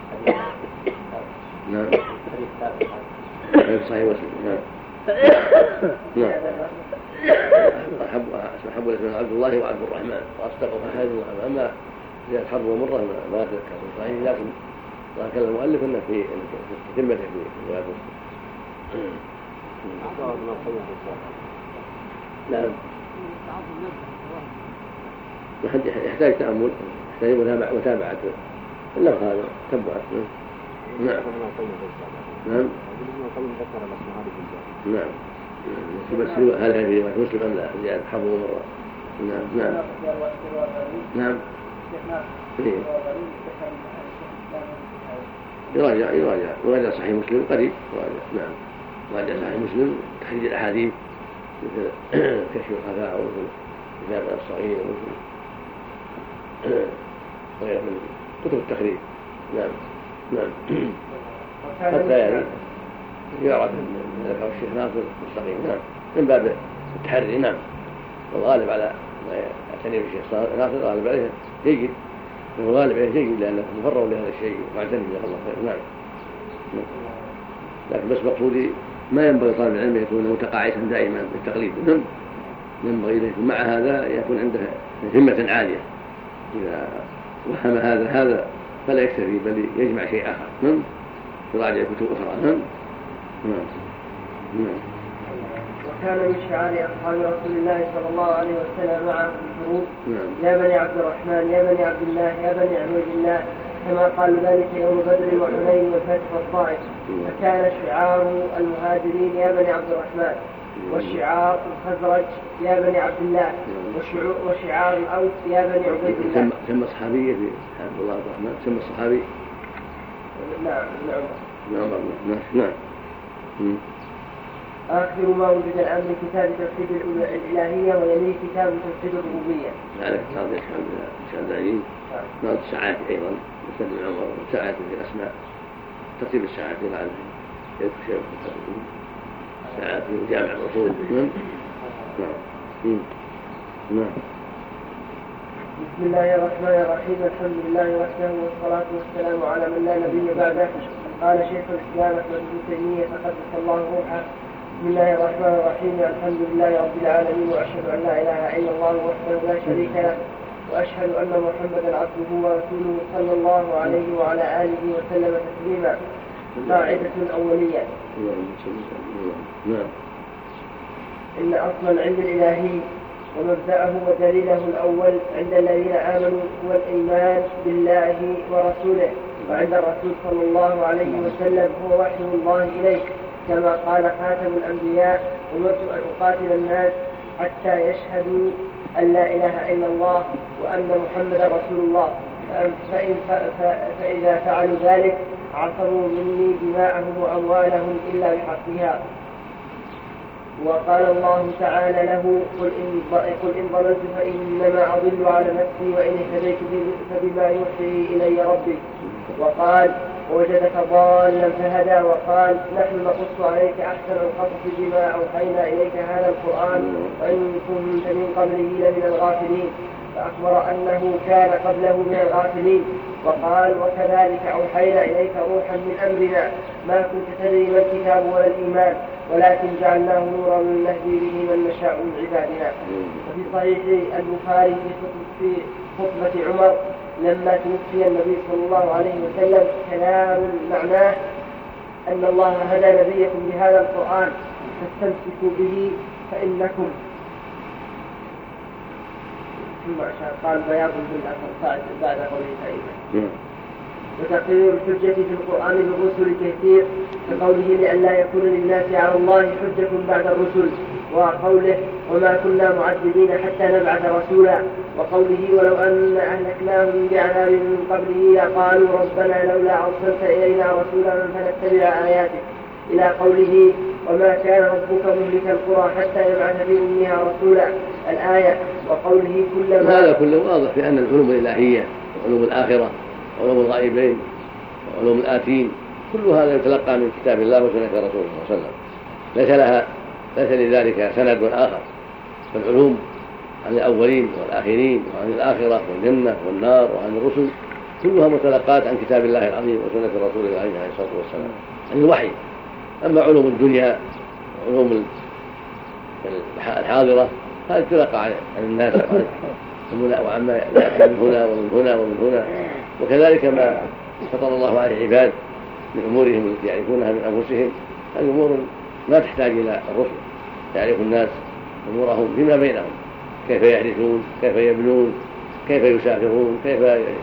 نعم صحيح مسلم. نعم نعم أحب أحب الاسماء عبد الله وعبد الرحمن، وأصدقها حارث وهمام. أما زيادة حرب ومرة ما تذكر صحيح، لكن ذكر المؤلف أنه في تتمته في رواية مسلم. نعم. يحتاج تأمل، يحتاج متابعة إلا هذا تبعه. نعم نعم نعم. بس هل هذه رواية مسلم أم لا؟ زيادة حرب ومرة. نعم نعم نعم. يراجع يراجع يراجع صحيح مسلم قريب يراجع. نعم يراجع صحيح مسلم تخريج الأحاديث مثل كشف الخفاء ومثل كتاب الصغير ومثل غيره من كتب التخريج. نعم نعم. حتى يعني يعرف من ذكر الشيخ ناصر المستقيم. نعم من باب التحري. نعم والغالب على ما يعتني بالشيخ ناصر الغالب عليه جيد، والغالب عليه جيد لأنه مفرغ لهذا الشيء واعتني جزاه الله خير. نعم. لكن بس مقصودي ما ينبغي طالب العلم يكون متقاعسا دائما بالتقليد. نعم ينبغي أن يكون مع هذا يكون عنده همة عالية، إذا وهم هذا هذا فلا يكتفي بل يجمع شيء آخر. نعم يراجع كتب أخرى. نعم نعم. نعم. وكان من شعار أصحاب رسول الله صلى الله عليه وسلم معه الحروب يا بني عبد الرحمن يا بني عبد الله يا بني عبيد الله، كما قال ذلك يوم بدر وحنين والفتح والطائف. فكان شعار المهاجرين يا بني عبد الرحمن، والشعار الخزرج يا بني عبد الله، وشعار الأوس يا بني عبيد الله. سمى الصحابية في عبد الله عبد الرحمن، سمى الصحابي. نعم نعم نعم نعم نعم. آخر ما وجد الآن من كتاب توحيد الإلهية ويليه كتاب توحيد الربوبية. على كتاب الحمد لله الشافعي. نعم الساعات أيضا مسلم عمر ساعات في الأسماء ترتيب الساعات لعله يكشف ساعات في جامع الرسول. نعم نعم نعم. بسم الله الرحمن الرحيم، الحمد لله وحده والصلاة والسلام على من لا نبي بعده. قال شيخ الإسلام أحمد بن تيمية قدس الله روحه: بسم الله الرحمن الرحيم، الحمد لله رب العالمين، وأشهد أن لا إله إلا الله وحده لا شريك له، وأشهد أن محمدا عبده ورسوله صلى الله عليه وعلى آله وسلم تسليما. قاعدة أولية: إن أصل العلم الإلهي ومبدأه ودليله الأول عند الذين آمنوا هو الإيمان بالله ورسوله، وعند الرسول صلى الله عليه وسلم هو وحي الله إليه، كما قال خاتم الأنبياء: أمرت أن أقاتل الناس حتى يشهدوا أن لا إله إلا الله وأن محمدا رسول الله، فإن فإذا فعلوا ذلك عصموا مني دماءهم وأموالهم إلا بحقها. وقال الله تعالى له: قل إن, قل إن ضللت فإنما أضل على نفسي وإن اهتديت فبما يوحي إلي ربي. وقال: ووجدك ضالا فهدى. وقال: نحن نقص عليك أحسن القصص بما أوحينا إليك هذا القرآن وإن كنت من قبله لمن الغافلين. فأخبر أنه كان قبله من الغافلين. وقال: وكذلك أوحينا إليك روحا من أمرنا ما كنت تدري ما الكتاب ولا الإيمان ولكن جعلناه نورا نهدي به من نشاء من عبادنا. وفي صحيح البخاري في خطبة عمر لما توفي النبي صلى الله عليه وسلم كلام معناه أن الله هدى نبيكم بهذا القرآن فاستمسكوا به فإنكم ثم قال بياض بالأثر بعد قوله تعالى. وتقرير الحجة في القرآن بالرسل كثير كقوله: لئلا يكون للناس على الله حجة بعد الرسل، وقوله: وما كنا معذبين حتى نبعث رسولا، وقوله: ولو أن أهلكناهم بعذاب من قبله لقالوا ربنا لولا أرسلت إلينا رسولا فنتبع آياتك، إلى قوله: وما كان ربك مهلك القرى حتى يبعث في أمها رسولا، الآية. وقوله: كلما هذا كله واضح في أن العلوم الإلهية وعلوم الآخرة وعلوم الغائبين وعلوم الآتين كل هذا يتلقى من كتاب الله وسنة رسوله صلى الله عليه وسلم، ليس لها ليس لذلك سند آخر. فالعلوم عن الأولين والآخرين وعن الآخرة والجنة والنار وعن الرسل كلها متلقات عن كتاب الله العظيم وسنة رسول الله عليه الصلاة والسلام عن الوحي. أما علوم الدنيا وعلوم الحاضرة هذه تلقى عن الناس وعما يأتي من هنا ومن هنا ومن هنا. وكذلك ما فطر الله عليه العباد من أمورهم التي يعرفونها من أنفسهم، هذه أمور ما تحتاج إلى الرسل، يعرف الناس أمورهم فيما بينهم، كيف يحرثون، كيف يبنون، كيف يسافرون، كيف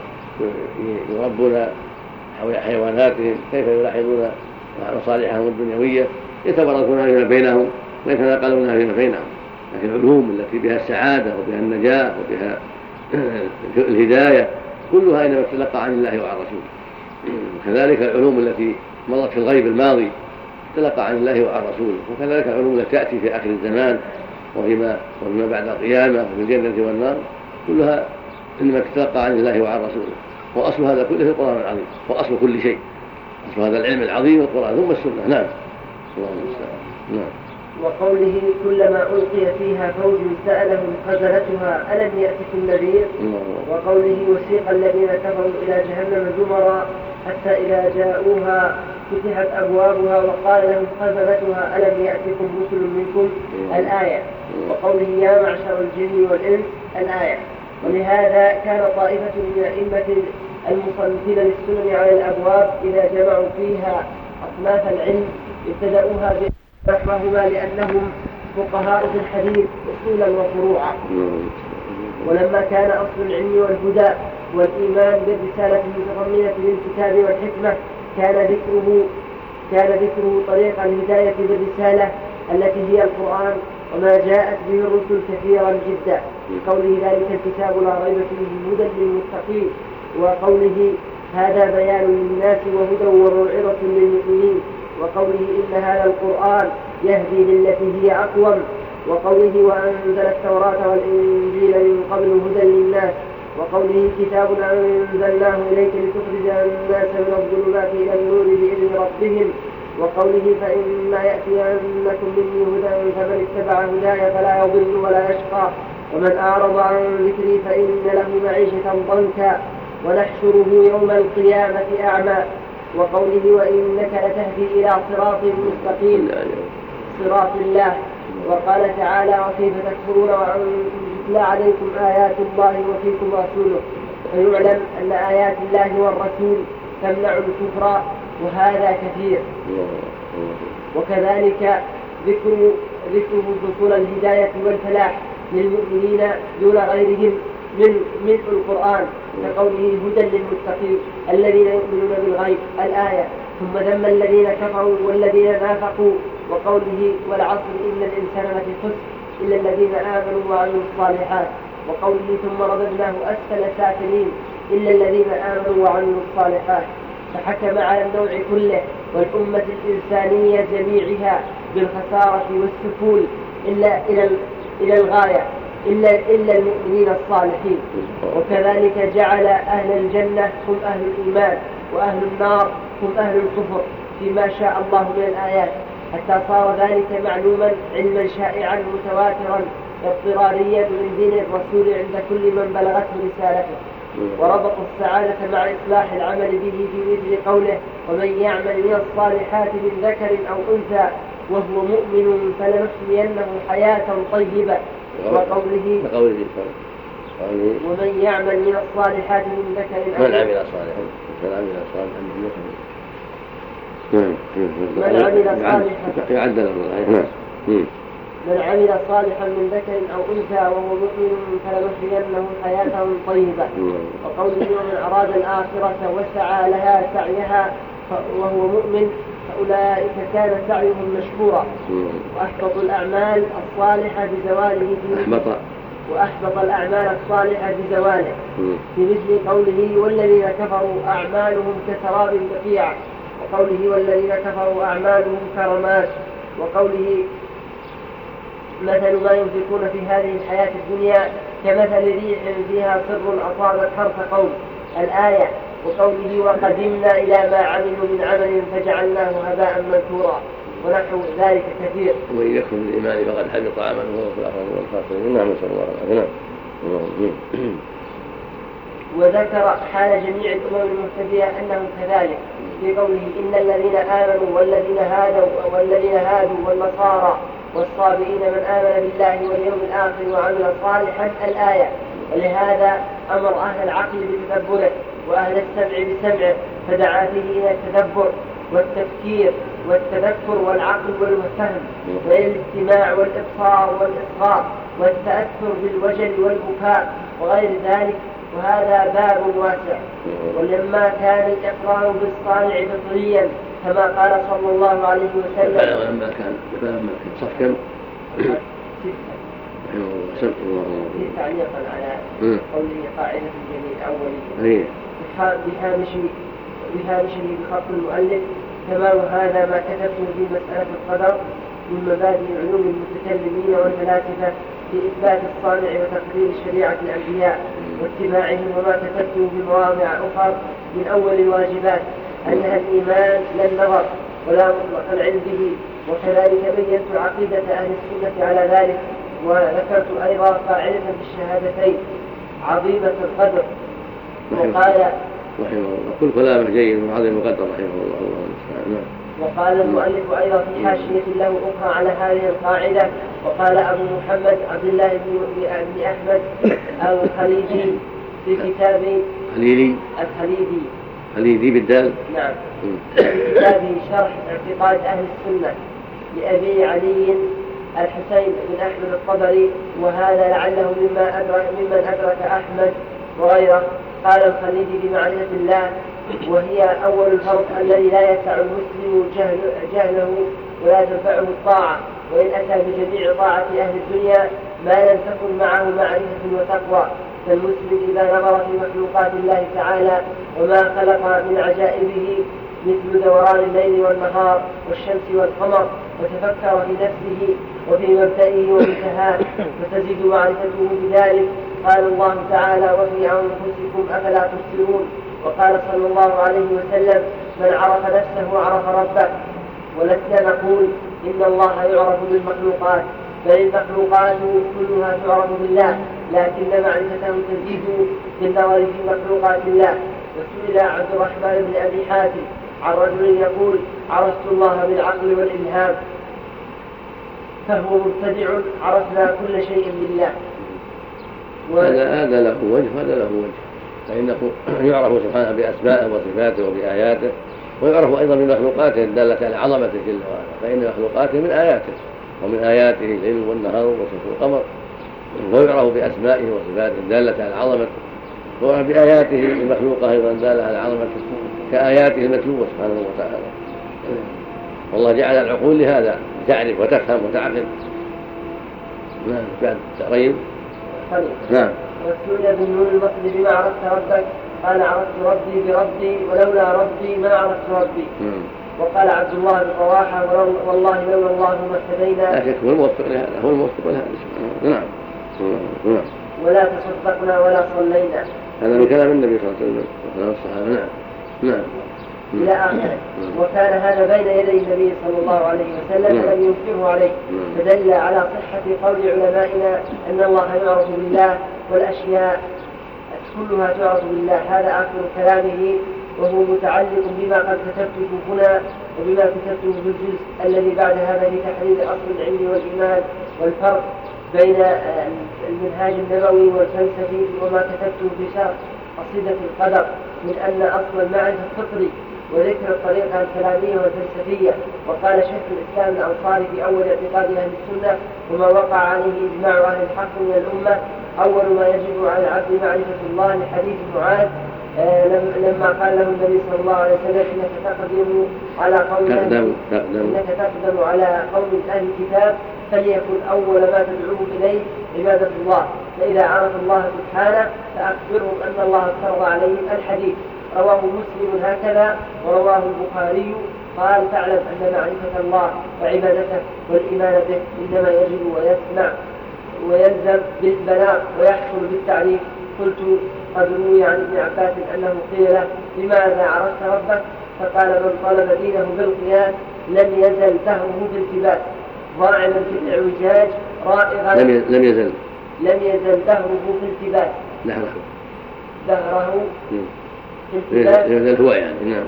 يربون حيواناتهم، كيف يلاحظون مصالحهم الدنيوية، يتباركون فيما بينهم ويتناقلون فيما بينهم. لكن العلوم التي بها السعادة وبها النجاة وبها الهداية كلها إنما تتلقى عن الله وعن رسوله. وكذلك العلوم التي مضت في الغيب الماضي تتلقى عن الله وعن رسوله. وكذلك العلوم التي تأتي في آخر الزمان وفيما, وفيما بعد القيامة وفي الجنة والنار كلها إنما تتلقى عن الله وعن رسوله. وأصل هذا كله في القرآن العظيم، وأصل كل شيء أصل هذا العلم العظيم القرآن ثم السنة. نعم الله المستعان. نعم. وقوله: كلما ألقي فيها فوج سألهم خزنتها ألم يأتكم نذير. وقوله: وسيق الذين كفروا إلى جهنم زمرا حتى إذا جاءوها فتحت أبوابها وقال لهم خزنتها ألم يأتكم رسل منكم، الآية. وقوله: يا معشر الجن والإنس، الآية. ولهذا كان طائفة من أئمة المصنفين للسنن على الأبواب إذا جمعوا فيها أصناف العلم ابتدأوها برحمهما لأنهم فقهاء في الحديث أصولا وفروعا. ولما كان أصل العلم والهدى والإيمان بالرسالة المتضمنة للكتاب والحكمة كان ذكره كان ذكره طريق الهداية بالرسالة التي هي القرآن وما جاءت به الرسل كثيرا جدا، بقوله ذلك الكتاب لا ريب فيه هدى للمتقين، وقوله هذا بيان للناس وهدى وموعظة للمؤمنين، وقوله إن هذا القرآن يهدي للتي هي أقوم، وقوله وأنزل التوراة والإنجيل من قبل هدى للناس، وقوله كتاب أنزلناه إليك لتخرج الناس من الظلمات إلى النور بإذن ربهم، وقوله فإما يأتينكم مني هدى فمن اتبع هداي فلا يضل ولا يشقى ومن أعرض عن ذكري فإن له معيشة ضنكا ونحشره يوم القيامة أعمى، وقوله وإنك لتهدي إلى صراط مستقيم صراط الله، وقال تعالى وكيف تكفرون وأنتم تتلى عليكم آيات الله وفيكم رسوله، فيعلم أن آيات الله والرسول تمنع الكفر وهذا كثير. وكذلك ذكر ذكر حصول الهداية والفلاح للمؤمنين دون غيرهم من ملء القرآن كقوله هدى للمتقين الذين يؤمنون بالغيب الآية، ثم ذم الذين كفروا والذين نافقوا، وقوله والعصر إن الإنسان لفي خسر إلا الذين آمنوا وعملوا الصالحات، وقوله ثم رددناه أسفل سافلين إلا الذين آمنوا وعملوا الصالحات، فحكم على النوع كله والأمة الإنسانية جميعها بالخسارة والسفول إلا إلى إلى الغاية إلا إلا المؤمنين الصالحين. وكذلك جعل أهل الجنة هم أهل الإيمان وأهل النار هم أهل الكفر فيما شاء الله من الآيات، حتى صار ذلك معلوما علما شائعا متواترا اضطراريا من دين الرسول عند كل من بلغته رسالته، وربط السعادة مع إصلاح العمل به في مثل قوله ومن يعمل من الصالحات من ذكر أو أنثى وهو مؤمن فلنحيينه حياة طيبة، وقوله ومن يعمل من الصالحات من ذكر من عمل صالحا من عمل صالحا من ذكر من عمل صالحا يعدل من عمل صالحا من ذكر أو أنثى وهو مؤمن فلنحيينه حياة طيبة، وقوله ومن أراد الآخرة وسعى لها سعيها وهو مؤمن فأولئك كان سعيهم مشكورا، وأحبط الأعمال الصالحة بزواله أحبط وأحبط الأعمال الصالحة بزواله في مثل قوله والذين كفروا أعمالهم كسراب بقيع، وقوله والذين كفروا أعمالهم كرماد، وقوله مثل ما ينفقون في هذه الحياة الدنيا كمثل ريح فيها سر أصابت حرث قوم الآية، وقوله وقدمنا إلى ما عملوا من عمل فجعلناه هباء منثورا، ونحو ذلك كثير. وإن يكفر بالإيمان فقد حبط عمله وهو في الآخرة من الخاسرين. نعم نسأل الله العافية. وذكر حال جميع الأمم المهتدية أنه كذلك في قوله إن الذين آمنوا والذين هادوا والذين هادوا والنصارى والصابئين من آمن بالله واليوم الآخر وعمل صالحا الآية. ولهذا أمر أهل العقل بتدبره وأهل السمع بسمعه، فدعا فيه إلى التدبر والتفكير والتذكر والعقل والفهم وإلى الاستماع والإبصار والإصغاء والتأثر بالوجل والبكاء وغير ذلك، وهذا باب واسع. ولما كان الإقرار بالصانع فطريا كما قال صلى الله عليه وسلم فلما كان فلما كان صف كم؟ في تعليقا على قوله قاعدة الجميل أولي بهامشه بخط المؤلف تمام هذا ما كتبته في مسألة القدر من مبادئ علوم المتكلمين والفلاسفة في إثبات الصانع وتقرير شريعة الأنبياء واتباعهم، وما كتبته في مواضع أخرى من أول الواجبات أنها الإيمان لا النظر ولا مطلق العلم به. وكذلك بينت عقيدة أهل السنة على ذلك، وذكرت أيضا قاعدة بالشهادتين عظيمة القدر. وقال رحمه الله كل كلامه جيد وعظيم القدر رحمه الله الله. وقال المؤلف أيضا في حاشية له أخرى على هذه القاعدة، وقال أبو محمد عبد الله بن أحمد الخليجي في كتاب خليلي الخليجي خليدي بالدال. نعم. كتابه شرح اعتقاد أهل السنة لأبي علي الحسين بن أحمد الطبري، وهذا لعله مما أدرك ممن أدرك أحمد وغيره. قال الخليدي بمعرفة الله، وهي أول الفرق الذي لا يسع المسلم جهل جهله ولا تنفعه الطاعة، وإن أتى بجميع طاعة أهل الدنيا ما لم تكن معه معرفة وتقوى. فالمسلم إذا نظر في مخلوقات الله تعالى وما خلق من عجائبه مثل دوران الليل والنهار والشمس والقمر، وتفكر في نفسه وفي مبدئه ومنتهاه، فتزيد معرفته بذلك. قال الله تعالى: وفي أنفسكم أفلا تبصرون. وقال صلى الله عليه وسلم: من عرف نفسه عرف ربه. ولسنا نقول إن الله يعرف بالمخلوقات، بل المخلوقات كلها تعرف بالله، لكن معرفته تزيد بالنظر في مخلوقات الله. وسئل عبد الرحمن بن أبي حاتم عن رجل يقول: عرفت الله بالعقل والإلهام، فهو مبتدع. عرفنا كل شيء بالله. و... هذا له وجه هذا له وجه، فإنه يعرف سبحانه بأسمائه وصفاته وبآياته، ويعرف أيضا بمخلوقاته الدالة على عظمته جل وعلا، فإن مخلوقاته من آياته، ومن آياته الليل والنهار والشمس والقمر، ويعرف بأسمائه وصفاته الدالة على عظمته، ويعرف بآياته المخلوقة أيضا الدالة على عظمته كآياته المتلوة سبحانه وتعالى. والله جعل العقول لهذا، تعرف وتفهم وتعقل. نعم. بعد تقريب. نعم. وسئل ابن نون المصري: بما عرفت ربك؟ قال: عرفت ربي بربي، ولولا ربي ما عرفت ربي. مم. وقال عبد الله بن رواحة: والله لولا الله ما اهتدينا. لا شك هو الموفق لهذا، هو الموفق لهذا سبحانه. نعم. نعم. ولا تصدقنا ولا صلينا. هذا من كلام النبي صلى الله عليه وسلم والصحابة. نعم. نعم. إلى آخره. وكان هذا بين يدي النبي صلى الله عليه وسلم ولم ينكره عليه، فدل على صحة قول علمائنا أن الله يعرف بالله والأشياء كلها تعرف بالله. هذا آخر كلامه، وهو متعلق بما قد كتبته هنا وبما كتبته في الجزء الذي بعد هذا لتحرير أصل العلم والإيمان والفرق بين المنهاج النبوي والفلسفي، وما كتبته في شرح قصيدة القدر من أن أصل المعرفة فطري، وذكر الطريقة الكلامية والفلسفية. وقال شيخ الإسلام الأنصاري في أول اعتقاد أهل السنة وما وقع عليه إجماع أهل الحق من الأمة: أول ما يجب على العبد معرفة الله لحديث معاذ آه لما قال له النبي صلى الله عليه وسلم: إنك تقدم على قوم تقدم تقدم إنك تقدم على قوم أهل الكتاب، فليكن أول ما تدعوه إليه عبادة الله، فإذا عرف الله سبحانه فأخبرهم أن الله افترض عليهم الحديث. رواه مسلم هكذا، ورواه البخاري. قال: تعلم أن معرفة الله وعبادته والإيمان به إنما يجب ويسمع ويلزم بالبلاغ ويحصل بالتعريف. قلت: قد روي عن ابن عباس أنه قيل له: لماذا عرفت ربك؟ فقال: من طلب دينه بالقياس لم يزل دهره بالتباس، ضاعما في الاعوجاج رائغا. لم لم يزل لم يزل دهره في التباس. دهره دهره في التباس هو يعني. نعم.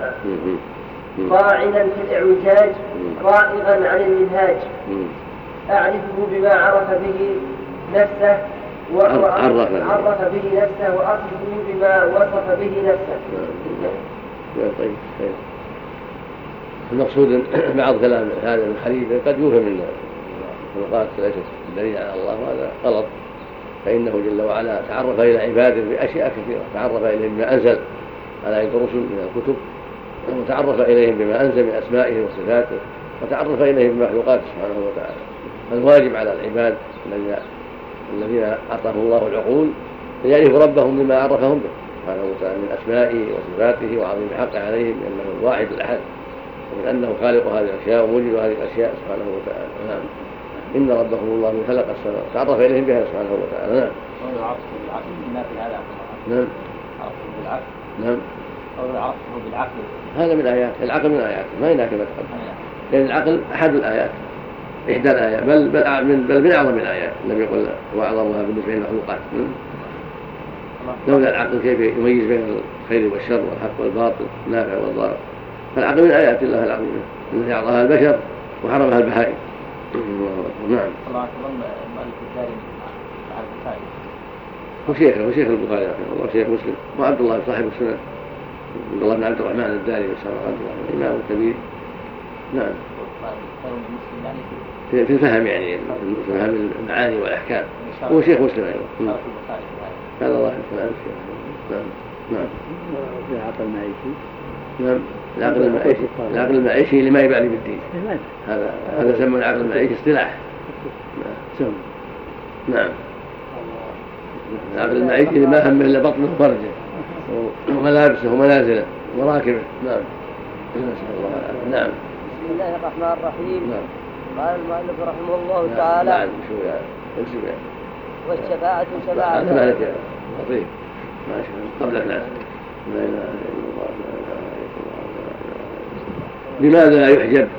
ضاعنا في الاعوجاج رائغا عن المنهاج، أعرفه بما عرف به نفسه وعرف به نفسه وأصفه بما وصف به نفسه. طيب. المقصود بعض كلام هذا من حديث قد يوهم من المخلوقات ليست دليل على الله، وهذا غلط، فإنه جل وعلا تعرف إلى عباده بأشياء كثيرة، تعرف إليهم بما أنزل على يد الرسل من الكتب، وتعرف إليهم بما أنزل من أسمائه وصفاته، وتعرف إليهم بمخلوقاته سبحانه وتعالى. فالواجب على العباد الذين أعطاهم الله العقول أن يعرفوا ربهم بما عرفهم به سبحانه وتعالى من أسمائه وصفاته وعظيم حقه عليهم بأنه الواحد الأحد، ومن أنه خالق هذه الأشياء وموجد هذه الأشياء سبحانه وتعالى. نعم. إن ربهم الله من خلق السماء تعرف إليهم بها سبحانه وتعالى. نعم. عرفه بالعقل ما في هذا. نعم. عرفه بالعقل. نعم. أو عرفه بالعقل. هذا من آيات العقل، من آيات ما هناك مدخل، لأن العقل أحد الآيات، إحدى الآيات، بل بل من بل من أعظم الآيات. النبي يقول وأعظمها بالنسبة للمخلوقات. لولا العقل كيف يميز بين الخير والشر والحق والباطل النافع والضار؟ فالعقل من آيات الله العظيمة التي أعطاها البشر وحرمها البهائم. نعم. الله أكبر. مؤلف البخاري مع البخاري وشيخه وشيخ البخاري رحمه الله، شيخ مسلم وعبد الله صاحب السنة. عبد الله بن عبد الرحمن الداري نسأل الله عبد الرحمن إمام كبير. نعم. في في الفهم يعني في فهم المعاني والأحكام. هو شيخ مسلم أيضا. هذا الله يسلمك. نعم. نعم. في العقل المعيشي. نعم. العقل المعيشي العقل المعيشي اللي ما يبالي بالدين. هذا هذا يسمى العقل المعيشي اصطلاح. نعم. نعم. العقل المعيشي اللي ما هم الا بطنه وفرجه وملابسه ومنازله ومراكبه. نعم. نسأل الله العافية. نعم. بسم الله الرحمن الرحيم. نعم. قال المؤلف رحمه الله تعالى. نعم. شو يعني؟ شو يعني؟ والشفاعة شفاعة. هذا مالك يا لطيف. ما شاء الله. قبلك نعم. لا إله إلا الله. لماذا لا يحجب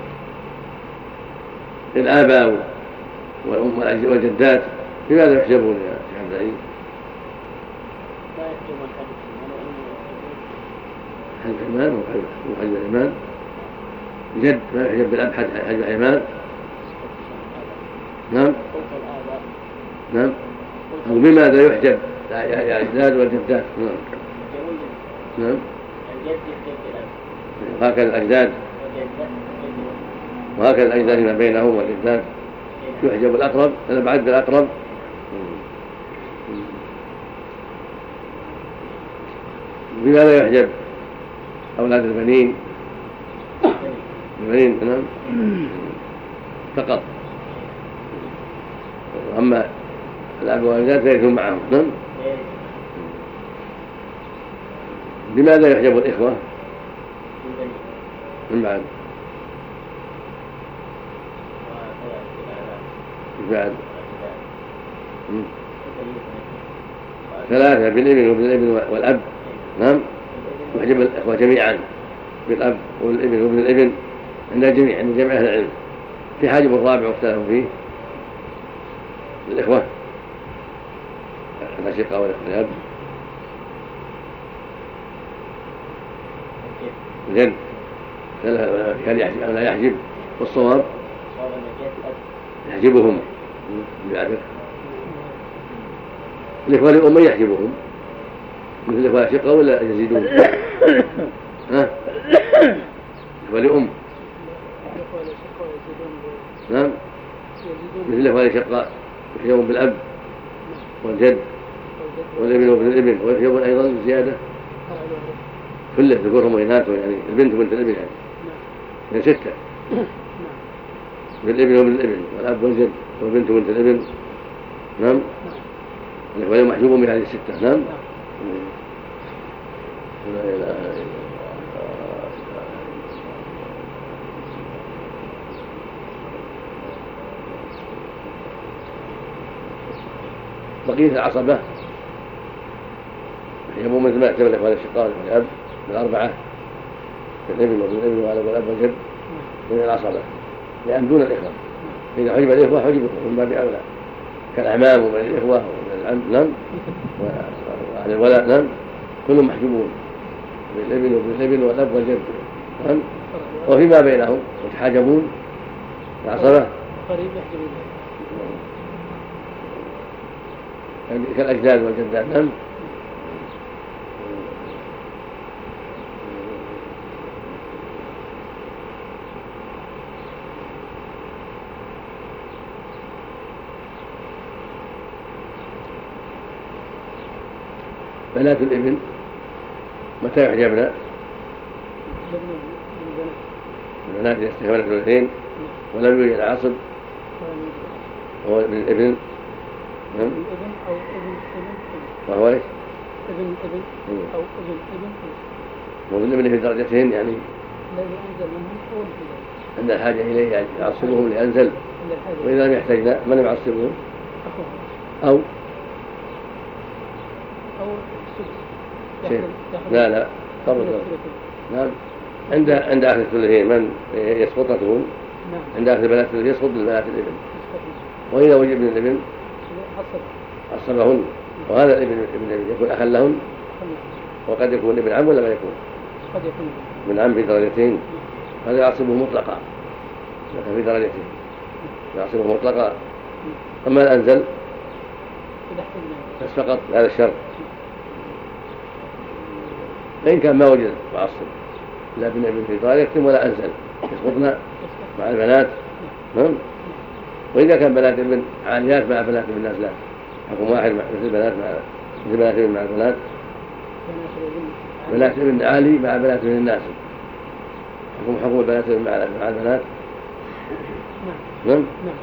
الآباء والأم والجدات؟ لماذا يحجبون يا شيخ عبد العزيز؟ لا يحجبون حجب حجب الإيمان هو حجب الإيمان. الجد ما يحجب بالأب حجب الإيمان. نعم. نعم. وبماذا يحجب الأجداد والجدات؟ نعم. نعم. وهكذا الأجداد وهكذا الأجداد ما بينهم والجدات يحجب الأقرب الأبعد بالأقرب. بماذا يحجب أولاد البنين؟ البنين نعم فقط. أما الأب والجدات فيكون معهم. نعم. بماذا يحجب الإخوة من بعد؟ بعد ثلاثة بالابن وابن الابن والأب. نعم. يحجب الإخوة جميعا بالأب والابن وابن الابن عند الجميع عند جميع أهل العلم. في حاجب الرابع واختلفوا فيه الإخوة الأشقاء والأب الجد كان يحجب أو لا يحجب. والصواب يحجبهم بعدك. الإخوة لأم يحجبهم مثل الإخوة الأشقاء ولا يزيدون؟ ها؟ الإخوة لأم. نعم. مثل الإخوة الأشقاء يحجبون بالأب والجد والابن وابن الابن ويحجبون أيضا زيادة كله ذكورهم وإناثهم يعني البنت وبنت الابن يعني من ستة بالابن وابن الابن والأب والجد والبنت وبنت الابن. نعم. الإخوة محجوبون بهذه الستة. نعم. لا إله إلا الله. بقية العصبة يحجبون مثل ما يحجب الإخوة الأشقاء والأب بالأربعة بالابن وابن الابن والأب والجد من العصبة لأن دون الإخوة. إذا حجب الإخوة حجبهم من باب أولى كالأعمام ومن الإخوة ومن العم. نعم. وأهل الولاء. نعم. كلهم محجوبون بالابن وابن الابن والأب والجد. نعم. وفيما بينهم يتحاجبون العصبة يعني كالأجداد والجدات. نعم. بنات الابن متى يحجبن؟ البنات يستهبن الاثنين ولم يوجد عصب هو ابن الابن. نعم. وهو ايش؟ ابن ابن او ابن ابن وابن الابن في درجتين يعني الذي انزل منهم اول كذا عند الحاجه اليه يعني يعصبهم لانزل واذا لم يحتاجنا من يعصبهم او او شيء. لا لا قبل. نعم. عند عند اهل الثلثين من يسقطهم. نعم. عند اهل البنات الثلثين يسقط البنات الابن. واذا وجد ابن الابن عصبهن. وهذا الابن ابن الابن يكون اخا لهن وقد يكون ابن عم ولا ما يكون؟ قد يكون من عم في درجتين. هذا يعصبه مطلقا في درجتين يعصبه مطلقا. اما الانزل بس فقط هذا الشرط فإن كان ما وجد معصب لا ابن ابن في طار يكتم ولا أنزل يسقطنا مع البنات. نعم. وإذا كان بنات ابن عاليات مع بنات ابن نازلات حكم واحد مثل بنات مع مثل بنات ابن مع البنات. بنات ابن عالي مع بنات ابن الناس حكم حكم البنات مع البنات. نعم.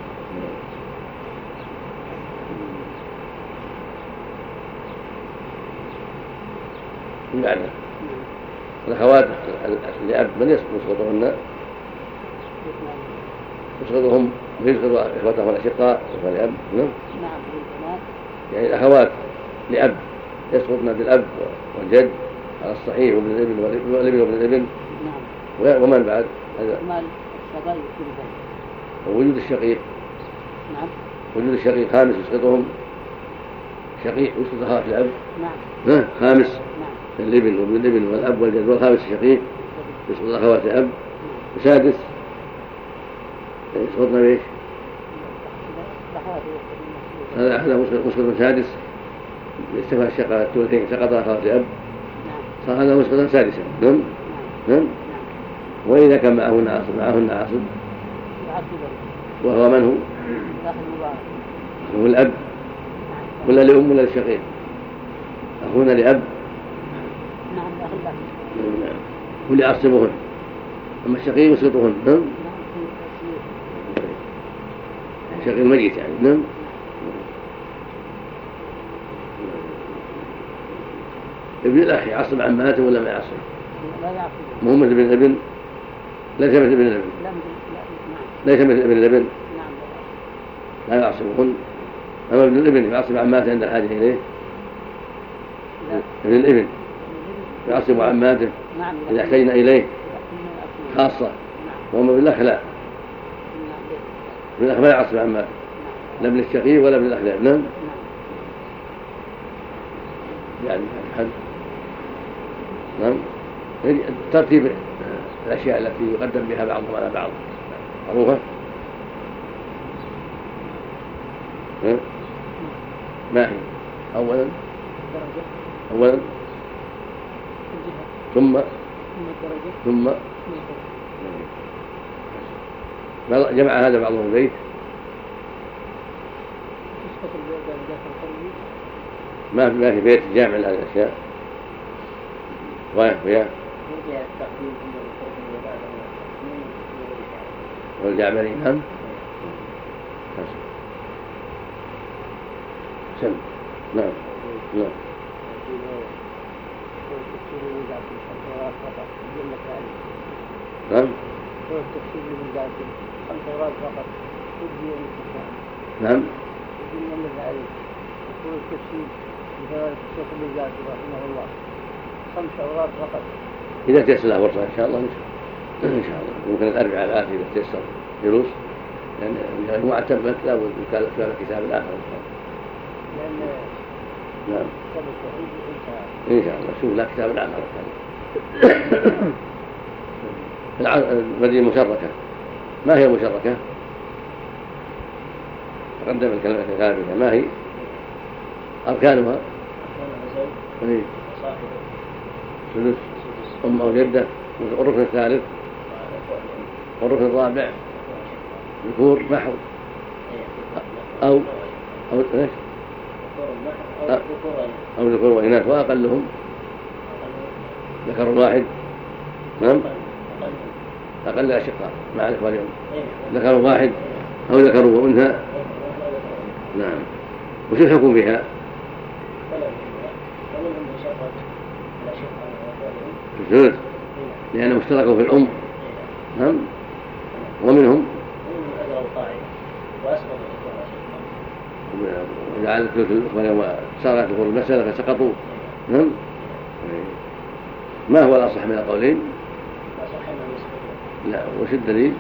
يعني الأخوات لأب من يسقطهن يسقطهم ويسقط إخوتهم الأشقاء والأب. نعم. يعني الأخوات لأب يسقطن بالأب والجد على الصحيح وابن الابن والابن وابن الابن. نعم. ومن بعد هذا ووجود الشقيق. نعم. وجود الشقيق خامس يسقطهم شقيق يسقط أخوات الأب. نعم. خامس نعم. الابن وابن الابن والأب والجد والخامس الشقيق يسقط أخوات الأب. وسادس يسقطنا بإيش؟ هذا هذا مسقط سادس استفى الشقة الثلثين سقط أخوات الأب صار هذا مسقطا سادسا. نعم. نعم. وإذا كان معه ناصب معه الناصب وهو من هو؟ هو الأب ولا لأم ولا للشقيق؟ أخونا لأب. نعم. هو اللي يعصبهن أما الشقيق يسقطهن. نعم. الشقيق الميت يعني. نعم. ابن الأخ يعصب عماته ولا ما يعصب؟ لا يعصب. مو مثل ابن الابن. ليس مثل ابن الابن. ليس مثل ابن الابن. لا يعصبهن. أما ابن الابن يعصب عماته عند الحاجة إليه. ابن الابن يعصب عماته إذا احتجنا إليه خاصة. وأما ابن الأخ لا. ابن الأخ ما يعصب عماته لا ابن الشقيق ولا ابن الأخ. نعم. يعني حد. نعم. ترتيب الأشياء التي يقدم بها بعضهم على بعض معروفة. ما هي؟ أولا أولا ثم ثم جمع هذا بعضهم البيت. ما في ما في بيت جامع لهذه الأشياء. ويا ويا والجعبري. نعم. سم. نعم. نعم. نعم. نعم. إذا تيسر له فرصة إن شاء الله إن شاء الله ممكن الأربعاء الآتي إذا تيسر جلوس لأن المجموعة تمت لا بد من كتاب الآخر إن شاء الله. نعم. إن شاء الله شوف لا كتاب الآخر المدينة مشركة. ما هي مشركة؟ تقدم الكلمة الثابتة. ما هي أركانها؟ ثلث أم أو جدة. والركن الثالث والركن الرابع ذكور محض أو أو إيش؟ أو ذكور وإناث وأقلهم ذكر واحد. نعم. أقل الأشقاء مع الإخوان ذكر واحد أو ذكر وأنثى. نعم. وش الحكم بها؟ الثلث لأنهم اشتركوا في الأم. نعم. ومنهم وجعل الثلث الإخوان وصارت تقول المسألة فسقطوا. نعم. ما هو الأصح من القولين؟ لا. وش الدليل؟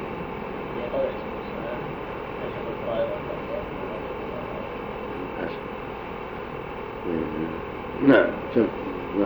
نعم. سم. نعم.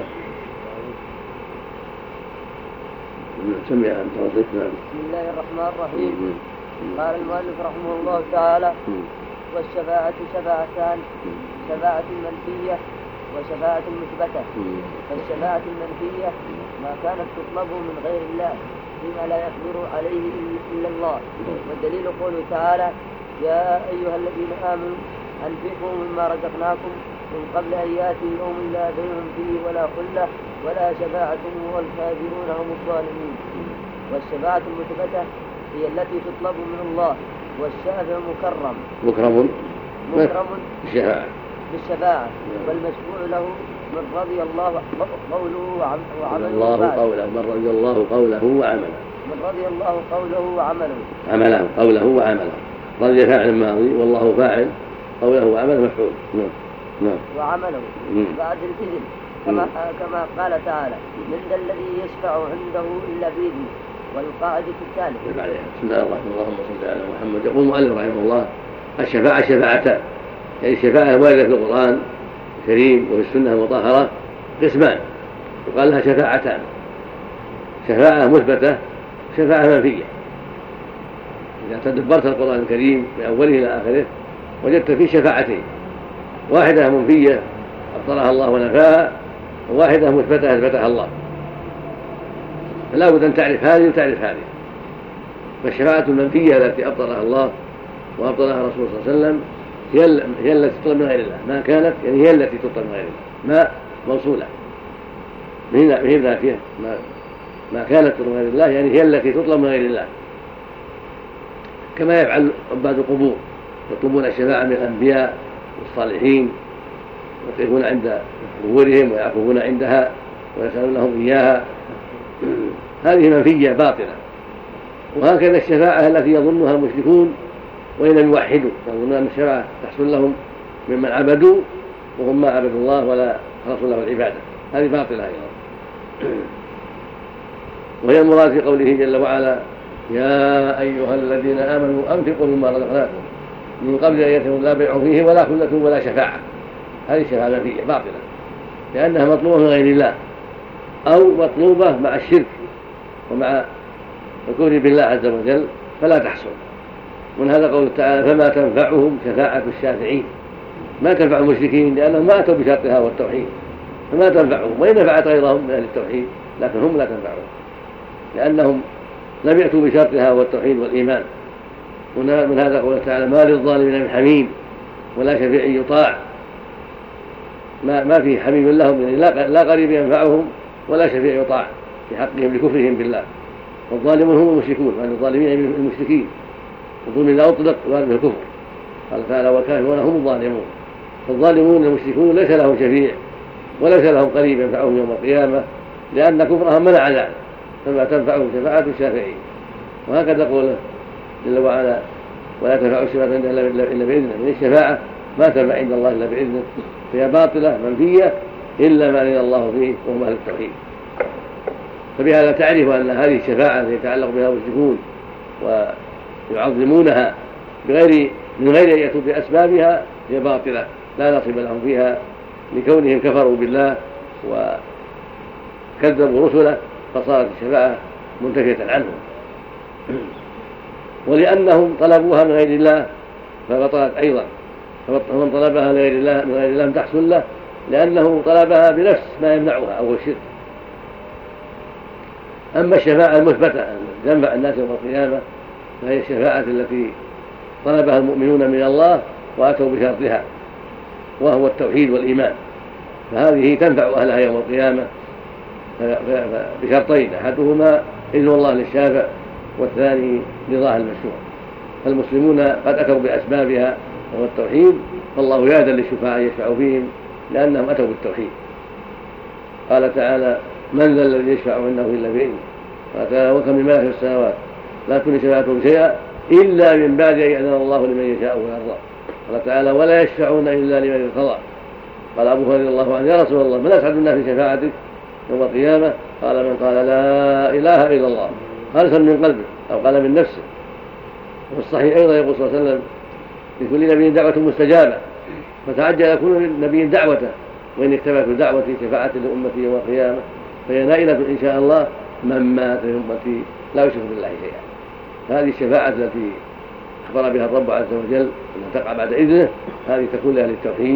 سمع أنت رضيت. نعم. بسم الله الرحمن الرحيم. قال المؤلف رحمه الله تعالى: والشفاعة شفاعتان، شفاعة منفية وشفاعة مثبتة. فالشفاعة المنفية ما كانت تطلب من غير الله فيما لا يقدر عليه إلا الله. والدليل قوله تعالى: يا أيها الذين آمنوا أنفقوا مما رزقناكم من قبل أن يأتي يوم لا بيع فيه ولا خلة ولا شفاعة والكافرون هم الظالمون. والشفاعة المثبتة هي التي تطلب من الله، والشافع مكرم مكرم مكرم بالشفاعة بالشفاعة والمشفوع له من رضي الله قوله وعمله الله قوله من رضي الله قوله وعمله من رضي الله قوله وعمله عمله قوله وعمله. رضي فاعل ماضي والله فاعل، قوله وعمله مفعول. نعم نعم وعمله بعد الإذن كما, كما قال تعالى: من ذا الذي يشفع عنده إلا بإذنه. والقاعدة الثالثة. بسم الله الرحمن الرحيم. اللهم صل على محمد. يقول المؤلف رحمه الله: الشفاعة شفاعتان، يعني الشفاعة الواردة في القرآن الكريم وفي السنة المطهرة قسمان، وقال لها شفاعتان: شفاعة مثبتة، شفاعة منفية. إذا تدبرت القرآن الكريم من أوله إلى آخره وجدت فيه شفاعتين، واحدة منفية أبطلها الله ونفاها، وواحدة مثبتة أثبتها الله. فلا بد أن تعرف هذه وتعرف هذه. فالشفاعة المنفية التي أبطلها الله وأبطلها الرسول صلى الله عليه وسلم هي التي تطلب من غير الله، ما كانت يعني هي التي تطلب من غير الله، ما موصولة من ذاتها، ما, ما كانت تطلب من غير الله يعني هي التي تطلب من غير الله، كما يفعل عباد القبور، يطلبون الشفاعة من الأنبياء والصالحين ويقفون عند قبورهم ويعكفون عندها ويسألون لهم إياها. هذه منفية باطلة. وهكذا الشفاعة التي يظنها المشركون وإن لم يوحدوا، يظنون أن الشفاعة تحصل لهم ممن عبدوا وهم ما عبدوا الله ولا خلصوا له العبادة، هذه باطلة أيضا. وهي المراد في قوله جل وعلا: يا أيها الذين آمنوا أنفقوا مما رزقناكم من قبل أن يأتي لا بيع فيه ولا خلة ولا شفاعة. هذه الشفاعة منفية باطلة، لأنها مطلوبة من غير الله أو مطلوبة مع الشرك ومع الكفر بالله عز وجل فلا تحصل. من هذا قوله تعالى: فما تنفعهم شفاعة الشافعين. ما تنفع المشركين لأنهم ما أتوا بشرطها والتوحيد، فما تنفعهم، وإن نفعت غيرهم من أهل التوحيد لكن هم لا تنفعهم لأنهم لم يأتوا بشرطها والتوحيد والإيمان. من هذا قوله تعالى: ما للظالمين من حميم ولا شفيع يطاع. ما, ما في حميم لهم، يعني لا قريب ينفعهم ولا شفيع يطاع في حقهم لكفرهم بالله. والظالمون هم المشركون، وأن الظالمين من المشركين، الظلم لا أطلق وارد الكفر. قال تعالى: والكافرون هم الظالمون. فالظالمون المشركون ليس لهم شفيع وليس لهم قريب ينفعهم يوم القيامة، لأن كفرهم منع ذلك، فما تنفعهم شفاعة الشافعين. وهكذا قوله جل وعلا: ولا تنفع الشفاعة إلا بإذنه. من الشفاعة ما تنفع عند الله إلا بإذنه، فهي باطلة منفية إلا ما أذن الله فيه وهم أهل التوحيد. فبهذا تعرف أن هذه الشفاعة التي يتعلق بها المشركون ويعظمونها بغير من غير أن يأتوا بأسبابها هي باطلة، لا نصيب لهم فيها لكونهم كفروا بالله وكذبوا رسله، فصارت الشفاعة منتفية عنهم. ولأنهم طلبوها من غير الله فبطلت أيضا، فمن طلبها من غير الله من غير الله لم تحصل له، لأنه طلبها بنفس ما يمنعها أو الشرك. أما الشفاعة المثبتة تنفع الناس يوم القيامة فهي الشفاعة التي طلبها المؤمنون من الله وأتوا بشرطها، وهو التوحيد والإيمان، فهذه تنفع أهلها يوم القيامة بشرطين: أحدهما إذن الله للشافع، والثاني رضاه المشروع. فالمسلمون قد أتوا بأسبابها وهو التوحيد، فالله يأذن للشفعاء يشفع فيهم لأنهم أتوا بالتوحيد. قال تعالى: من ذا الذي يشفع عنده إلا بإذنه. قال تعالى: وكم من ملك في السماوات لا تغني شفاعتهم شيئا إلا من بعد أن يأذن الله لمن يشاء ويرضى. قال تعالى: ولا يشفعون إلا لمن ارتضى. قال أبو هريرة رضي الله عنه: يا رسول الله من أسعد الناس في شفاعتك يوم القيامة؟ قال: من قال لا إله إلا الله خالصا من قلبه أو قال من نفسه. وفي الصحيح أيضا يقول صلى الله عليه وسلم: لكل نبي دعوة مستجابة، فتعجل يكون نبي دعوته، وإن اكتبت دعوتي شفاعة لأمتي يوم القيامة فهي نائلة إن شاء الله من مات في أمتي لا يشرك بالله شيئا. هذه الشفاعة التي أخبر بها الرب عز وجل أنها تقع بعد إذنه، هذه تكون لأهل التوحيد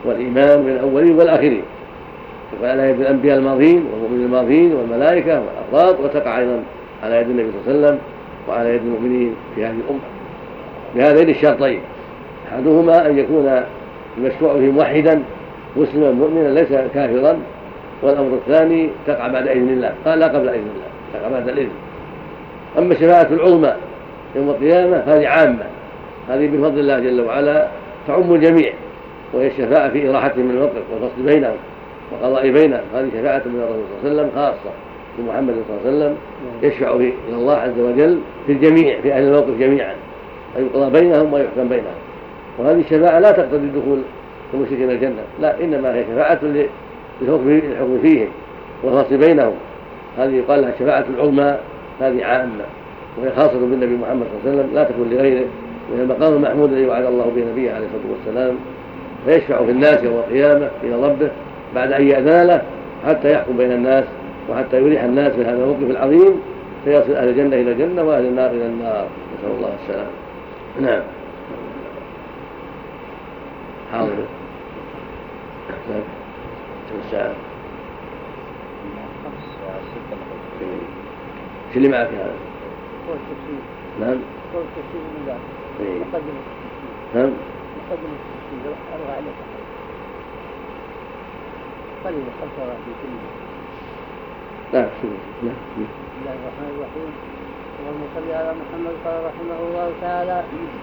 والإيمان بالأولين والآخرين، تقع على يد الأنبياء الماضين والمؤمنين الماضين والملائكة والأفراد، وتقع أيضا على يد النبي صلى الله عليه وسلم وعلى يد المؤمنين في هذه الأمة بهذين الشرطين: أحدهما أن يكون المشروع فيه موحدا مسلما مؤمنا ليس كافرا، والأمر الثاني تقع بعد إذن الله، قال لا قبل إذن الله، تقع بعد الإذن. أما الشفاعة العظمى يوم القيامة هذه عامة، هذه بفضل الله جل وعلا تعم الجميع، وهي الشفاعة في إراحتهم من الموقف والفصل بينهم وقضاء بينهم. هذه شفاعة من الرسول صلى الله عليه وسلم خاصة بمحمد صلى الله عليه وسلم، يشفع إلى الله عز وجل في الجميع، في أهل الموقف جميعا، أن يقضى بينهم ويحكم بينهم. وهذه الشفاعة لا تقتضي دخول المشركين الجنة، لا، إنما هي شفاعة للحكم فيهم والفصل بينهم. هذه يقال لها الشفاعة العظمى، هذه عامة وهي خاصة بالنبي محمد صلى الله عليه وسلم، لا تكون لغيره، وهي المقام المحمود الذي وعد الله به نبيه عليه الصلاة والسلام، فيشفع في الناس يوم القيامة إلى ربه بعد أن يأذن له حتى يحكم بين الناس وحتى يريح الناس من هذا الموقف العظيم، فيصل أهل الجنة إلى الجنة وأهل النار إلى النار، نسأل الله السلام. نعم. حاضر. كم الساعة؟ شو اللي معك هذا؟ هو التفسير. نعم. هو التفسير من ذلك. إيه. مقدمة التفسير. نعم. مقدمة التفسير. أرغى عليك. قليل خمسة وعشرين كلمة. نعم. نعم. بسم الله الرحمن الرحيم. اللهم صل على محمد. قال رحمه الله تعالى: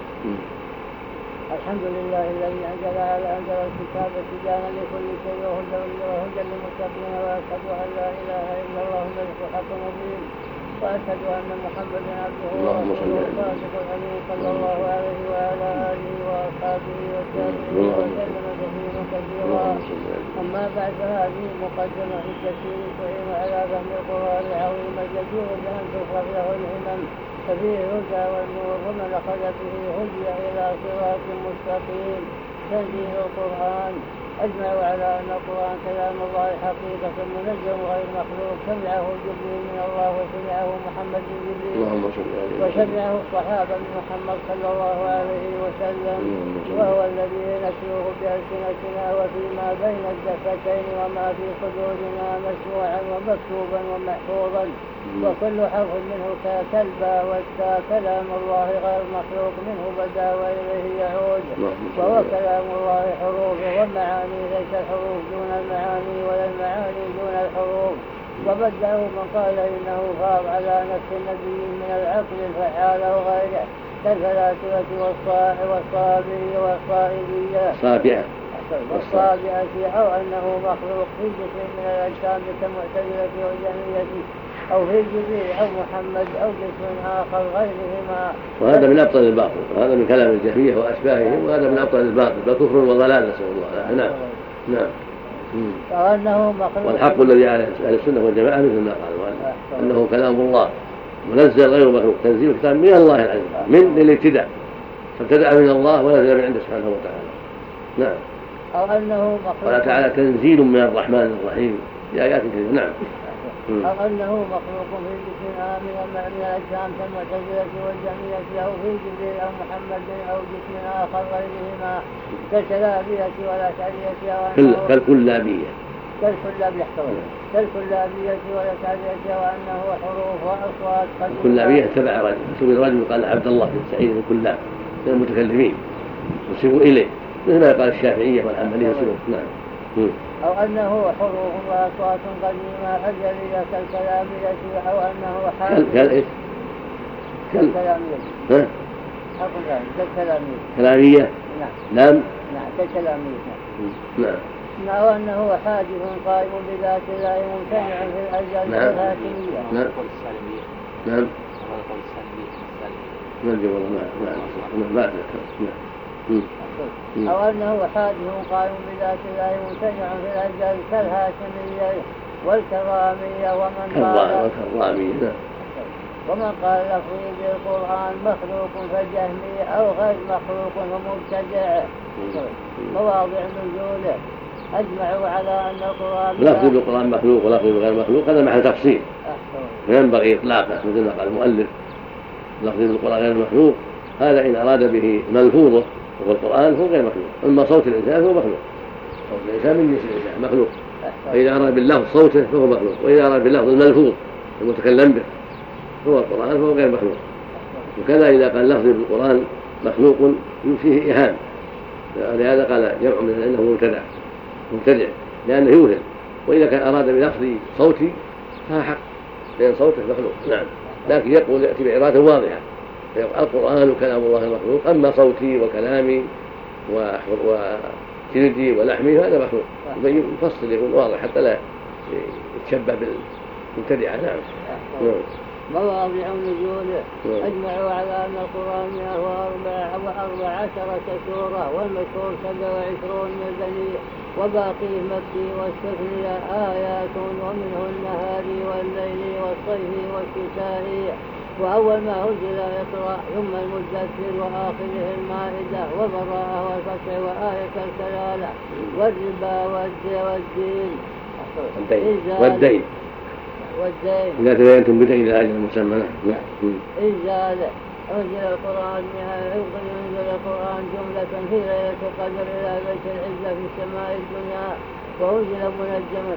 الحمد لله الذي أنزل على أنزل الكتاب تبيانا لكل شيء وهدى للمتقين، وأشهد أن لا إله إلا الله الملك الحق المبين، وأشهد أن محمدا عبده ورسوله الصادق الأمين صلى الله عليه وعلى آله وأصحابه والتابعين وسلم تسليما كثيرا. أما بعد، هذه مقدمة في التفسير تعين على فهم القرآن العظيم الجدير بأن تفرغ له الهمم، ففيه هدى والنور، ومن أخذ به هدي إلى صراط مستقيم. تنزيل القرآن أجمعوا على أن القرآن كلام الله حقيقة منزل غير مخلوق، سمعه جبريل من الله وسمعه محمد بن جبريل وسمعه الصحابة من محمد صلى الله عليه وسلم، وهو الذي نتلوه بألسنتنا وفيما بين الدفتين وما في صدورنا مسموعا ومكتوبا ومحفوظا، وكل حرف منه كالبا والتاء كلام الله غير مخلوق، منه بدا وإليه يعود، وهو كلام الله حروف ومعاني، ليس الحروف دون المعاني ولا المعاني دون الحروف. وبدأه من قال إنه فاض على نفس النبي من العقل الفعال وغيره كالفلاسفة والصابئة والصائبية والصابئة، أو أنه مخلوق في جسم من الأجسام كالمعتزلة والجهمية، أو في جبريل أو محمد أو جسم آخر غيرهما. وهذا من أبطل الباطل، وهذا من كلام الجهمية وأشباههم، وهذا من أبطل الباطل، بل كفر وضلال نسأل الله. نعم. نعم. فأنه مخلوق. والحق الذي على أهل السنة والجماعة مثل ما قال أنه كلام الله منزل غير مخلوق، تنزيل كتاب من الله العزيز، من للابتداء، فابتدأ من الله ونزل من عنده سبحانه وتعالى. نعم. أو أنه مخلوق. قال تعالى: تنزيل من الرحمن الرحيم، في آيات كثيرة. نعم. أو أنه مخلوق في جسم آمن من الأجسام كالمعتزلة والجهمية، أو في جبريل أو محمد أو جسم آخر غيرهما كالكلابية والأشعرية كالكلابية كالكلابية كالكلابية والأشعرية، وأنه حروف وأصوات. الكلابية تبع رجل، سمي الرجل قال عبد الله بن سعيد الكلاب من المتكلمين وسبوا إليه، مثل ما قال الشافعية والحنبلية سبوا. نعم. أو أنه حروف وأصوات قديمة أجلية كالكلامية، أو أنه حال كالإيش؟ كالكلامية. ها؟ حرف ثاني كالكلامية. كلامية. نعم. نعم. نعم كالكلامية. نعم. أو أنه حادث قائم بذات الله ممتنع في الأجل الهاشمية. نعم. نعم. نعم. نعم. ما أذكر. أو أنه حادث قائم بذات الله ممتنع في الأجل كالهاشمية والكرامية. ومن قال والكرامية ومن قال لفظي بالقرآن مخلوق فجهمي أو غير مخلوق ومبتدع. مواضع نزوله أجمعوا على أن القرآن لفظ بالقرآن مخلوق ولفظ غير مخلوق، هذا محل تفصيل فينبغي إطلاقه، مثل ما قال المؤلف: لفظ بالقرآن غير مخلوق، هذا إن أراد به ملفوظه وهو القرآن هو غير مخلوق، أما صوت الإنسان هو مخلوق، صوت الإنسان من جنس الإنسان مخلوق، فإذا أراد باللفظ صوته فهو مخلوق، وإذا أراد باللفظ الملفوظ المتكلم به هو القرآن فهو غير مخلوق. وكذا إذا قال لفظ القرآن مخلوق فيه إيهام، لهذا قال جمع من أنه مبتدع مبتدع لأنه يوهم. وإذا كان أراد بلفظ صوتي فهو حق لأن صوته مخلوق. نعم، لكن يقول يأتي بعبارة واضحة القرآن كلام الله المخلوق، أما صوتي وكلامي وجلدي ولحمي هذا مخلوق. يفصل يكون واضح حتى لا يتشبه بالمبتدعة. نعم. مواضع نزوله أجمعوا على أن القرآن مئة وأربع عشرة سورة، والمشهور سبع وعشرون من البني، وباقيه مكي واستثني آيات ومنهن هادي والليل والصيف والشتاء. وأول ما أنزل يقرأ ثم المدثر وآخره المائدة وبراءة والفتح وآية الكلالة والربا والدين والدين والدين إذا تبينتم بدين إلى أجل مسمى. إنزال أنزل القرآن يمكن ينزل القرآن جملة في ليلة القدر إلى بيت العزة في السماء الدنيا، وأنزل منجما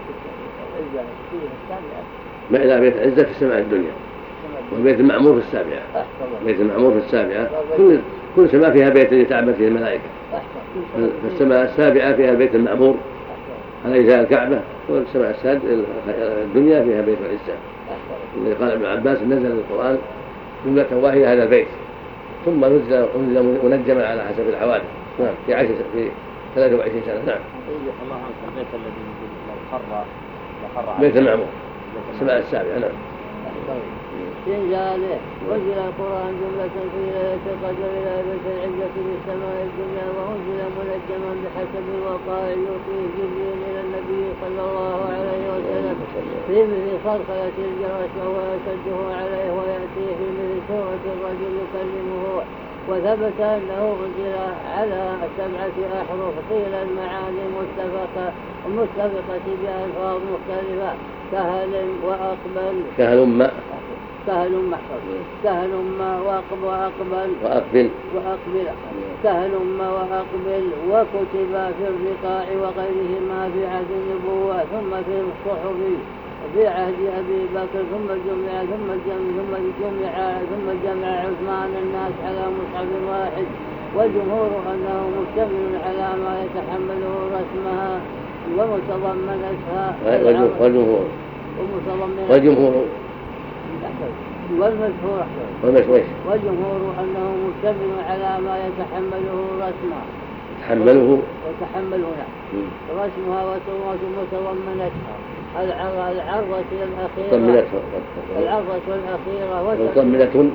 ما إلى بيت العزة في السماء الدنيا، والبيت المعمور في السابعة. بيت المعمور في السابعة كل كل سماء فيها بيت يتعبد فيه الملائكة. فالسماء السابعة فيها البيت المعمور على إزاء الكعبة، والسماء السادسة الدنيا فيها بيت العزة. قال ابن عباس نزل القرآن جملة واحدة هذا البيت، ثم نزل منجما على حسب الحوادث. نعم، في عشر في ثلاثة وعشرين سنة. نعم. الله عنك البيت الذي لو خر لخر بيت المعمور السماء السابعة. نعم. إنزاله أنزل القرآن جملة في ليلة القدر إلى بيت العزة في السماء الدنيا، وأنزل منجما بحسب الوقائع يوحيه جبريل إلى النبي صلى الله عليه وسلم في مثل خلخلة الجرس وهو يشده عليه، ويأتي في مثل سورة الرجل يكلمه. وثبت أنه أنزل على سبعة أحرف قيل المعاني المتفقة المتفقة بألفاظ مختلفة كهل وأقبل كهل ما كهل محفظ كهل ما وأقبل وأقبل وأقبل وأقبل كهل ما وأقبل. وكتب في الرقاع وغيرهما في عهد النبوة، ثم في الصحف في عهد أبي بكر، ثم جمع ثم جمع ثم جمع ثم جمع عثمان الناس على مصحف واحد، والجمهور أنه مشتمل على ما يتحمله رسمها ومتضمنتها. والجمهور والجمهور والمشهور والمشهور والجمهور أنه مشتمل على ما يتحمله رسمها تحمله وتحملها رسمها ومتضمنتها العرضة الأخيرة العرضة الأخيرة وتضمنة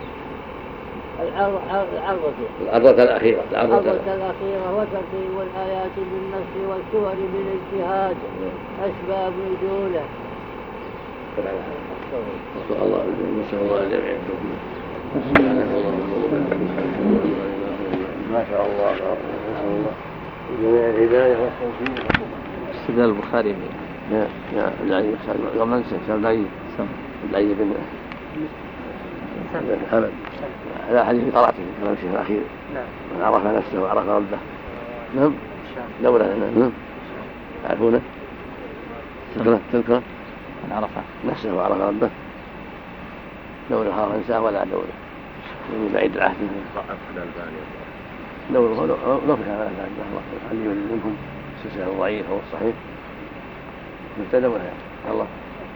العرضة الأخيرة العرضة الأخيرة وترتيب الآيات بالنص والسور بالاجتهاد أسباب نزوله. نسأل الله نسأل الله الجميع. ما شاء الله نسأل الله جميع الهداية والتوفيق. استدلال البخاري يا يا العلي ومن سأل العلي العلي بن حمد هذا حديث قرأته في كلام الشيخ الأخير. من عرف نفسه وعرف ربه. نعم لولا نعم تعرفونه تذكره تذكره من عرف نفسه وعرف ربه لولا خاف إنسان ولا لولا من بعيد العهد لولا لو في هذا علي منكم سلسلة ضعيف أو الصحيح مبتدأ ولا الله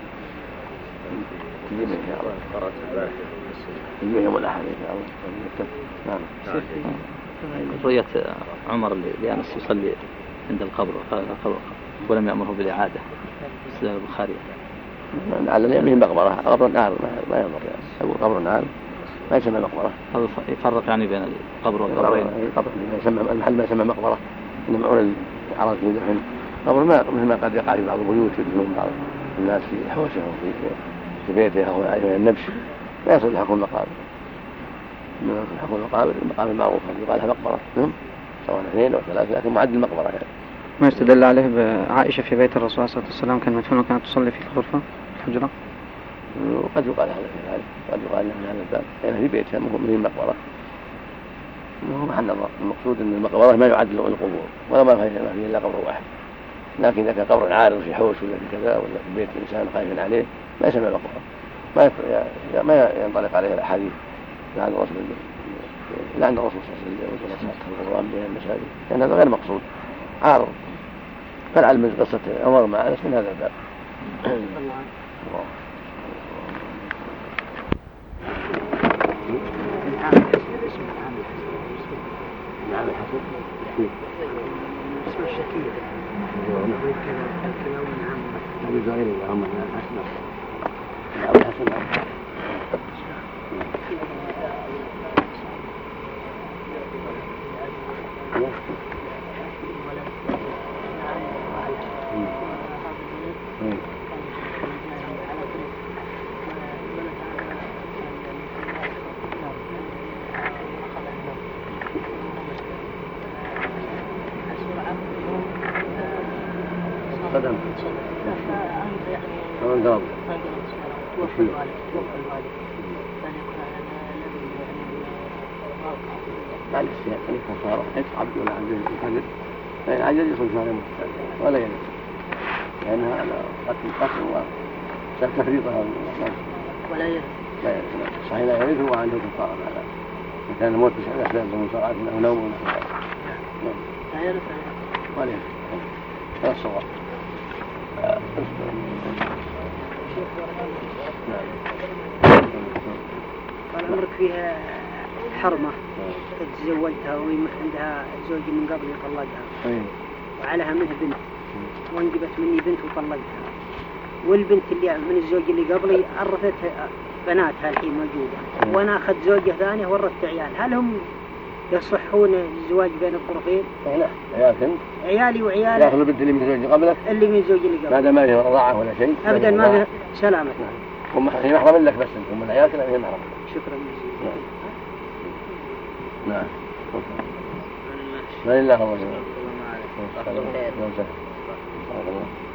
تجيب إن شاء الله قرأت البارحة يوم الأحد إن شاء الله. نعم. رؤية عمر اللي جالس يصلي عند القبر ولم يأمره بالإعادة استدلال البخاري. لعل يأمه مقبرة قبر النار ما يضر أقول قبر النار ما يسمى مقبرة. هذا يفرق يعني بين القبر والقبرين. القبر يسمى المحل ما يسمى مقبرة إنما عون العرض في دفن قبر ما مثل ما قد يقع في بعض البيوت يدفنون بعض الناس في حوشهم في في بيته أو على النبش لا يصل لحكم المقابر. من حكم المقابر المقابر معروفة يقال لها مقبرة سواء اثنين أو ثلاثة لكن معد المقبرة يعني. ما يستدل عليه بعائشة في بيت الرسول صلى الله عليه وسلم كان مدفون وكانت تصلي في الغرفة الحجرة. وقد يقال هذا في ذلك قد يقال لها من هذا الباب يعني في بيتها من المقبرة هو محل نظر. المقصود أن المقبرة ما يعد له القبور ولا ما فيه إلا قبر واحد، لكن إذا كان قبر عارض في حوش ولا في كذا ولا في بيت إنسان خايف عليه ما يسمى مقبرة، ما ما ينطلق عليه الأحاديث لعن الرسول لعن الرسول صلى الله عليه وسلم وصحة القرآن بين المساجد، لأن هذا غير مقصود عارض. فالعلم من قصة عمر مع أنس من هذا الباب. نعم الحسن اسم الشكيل الكلام نعم أبي زهير اللهم الحسن نعم الحسن قدم ومن ضرب وفي بعد السياق الكفارة يصعب ولا عجز الحجر، فإن عجز يصل شهر متتابع ولا يلد، لأنها على قتل قتل وسبب تفريطها ولا يلد. لا يلد صحيح لا يلد هو عنده كفارة على كان الموت بسبب أسباب ومصارعة أو نوم ونحو ذلك. لا يلد ولا يلد هذا الصواب. قال عمرك فيها حرمة تزوجتها وعندها زوج من قبل يطلقها وعليها منها بنت وانجبت مني بنت وطلقتها، والبنت اللي من الزوج اللي قبلي عرفت بناتها الحين موجودة وانا اخذت زوجة ثانية ورثت عيال، هل هم يصحون الزواج بين الطرفين؟ لا عيال بنت عيالي وعيالي ياخذ البنت اللي من زوج قبلك اللي من زوج اللي قبلك ما دام ما فيه رضاعة ولا شيء ابدا ما فيه سلامة. هم هي محرم لك بس هم العيال كلها هي محرم. شكرا جزيلا. نعم لا إله إلا الله.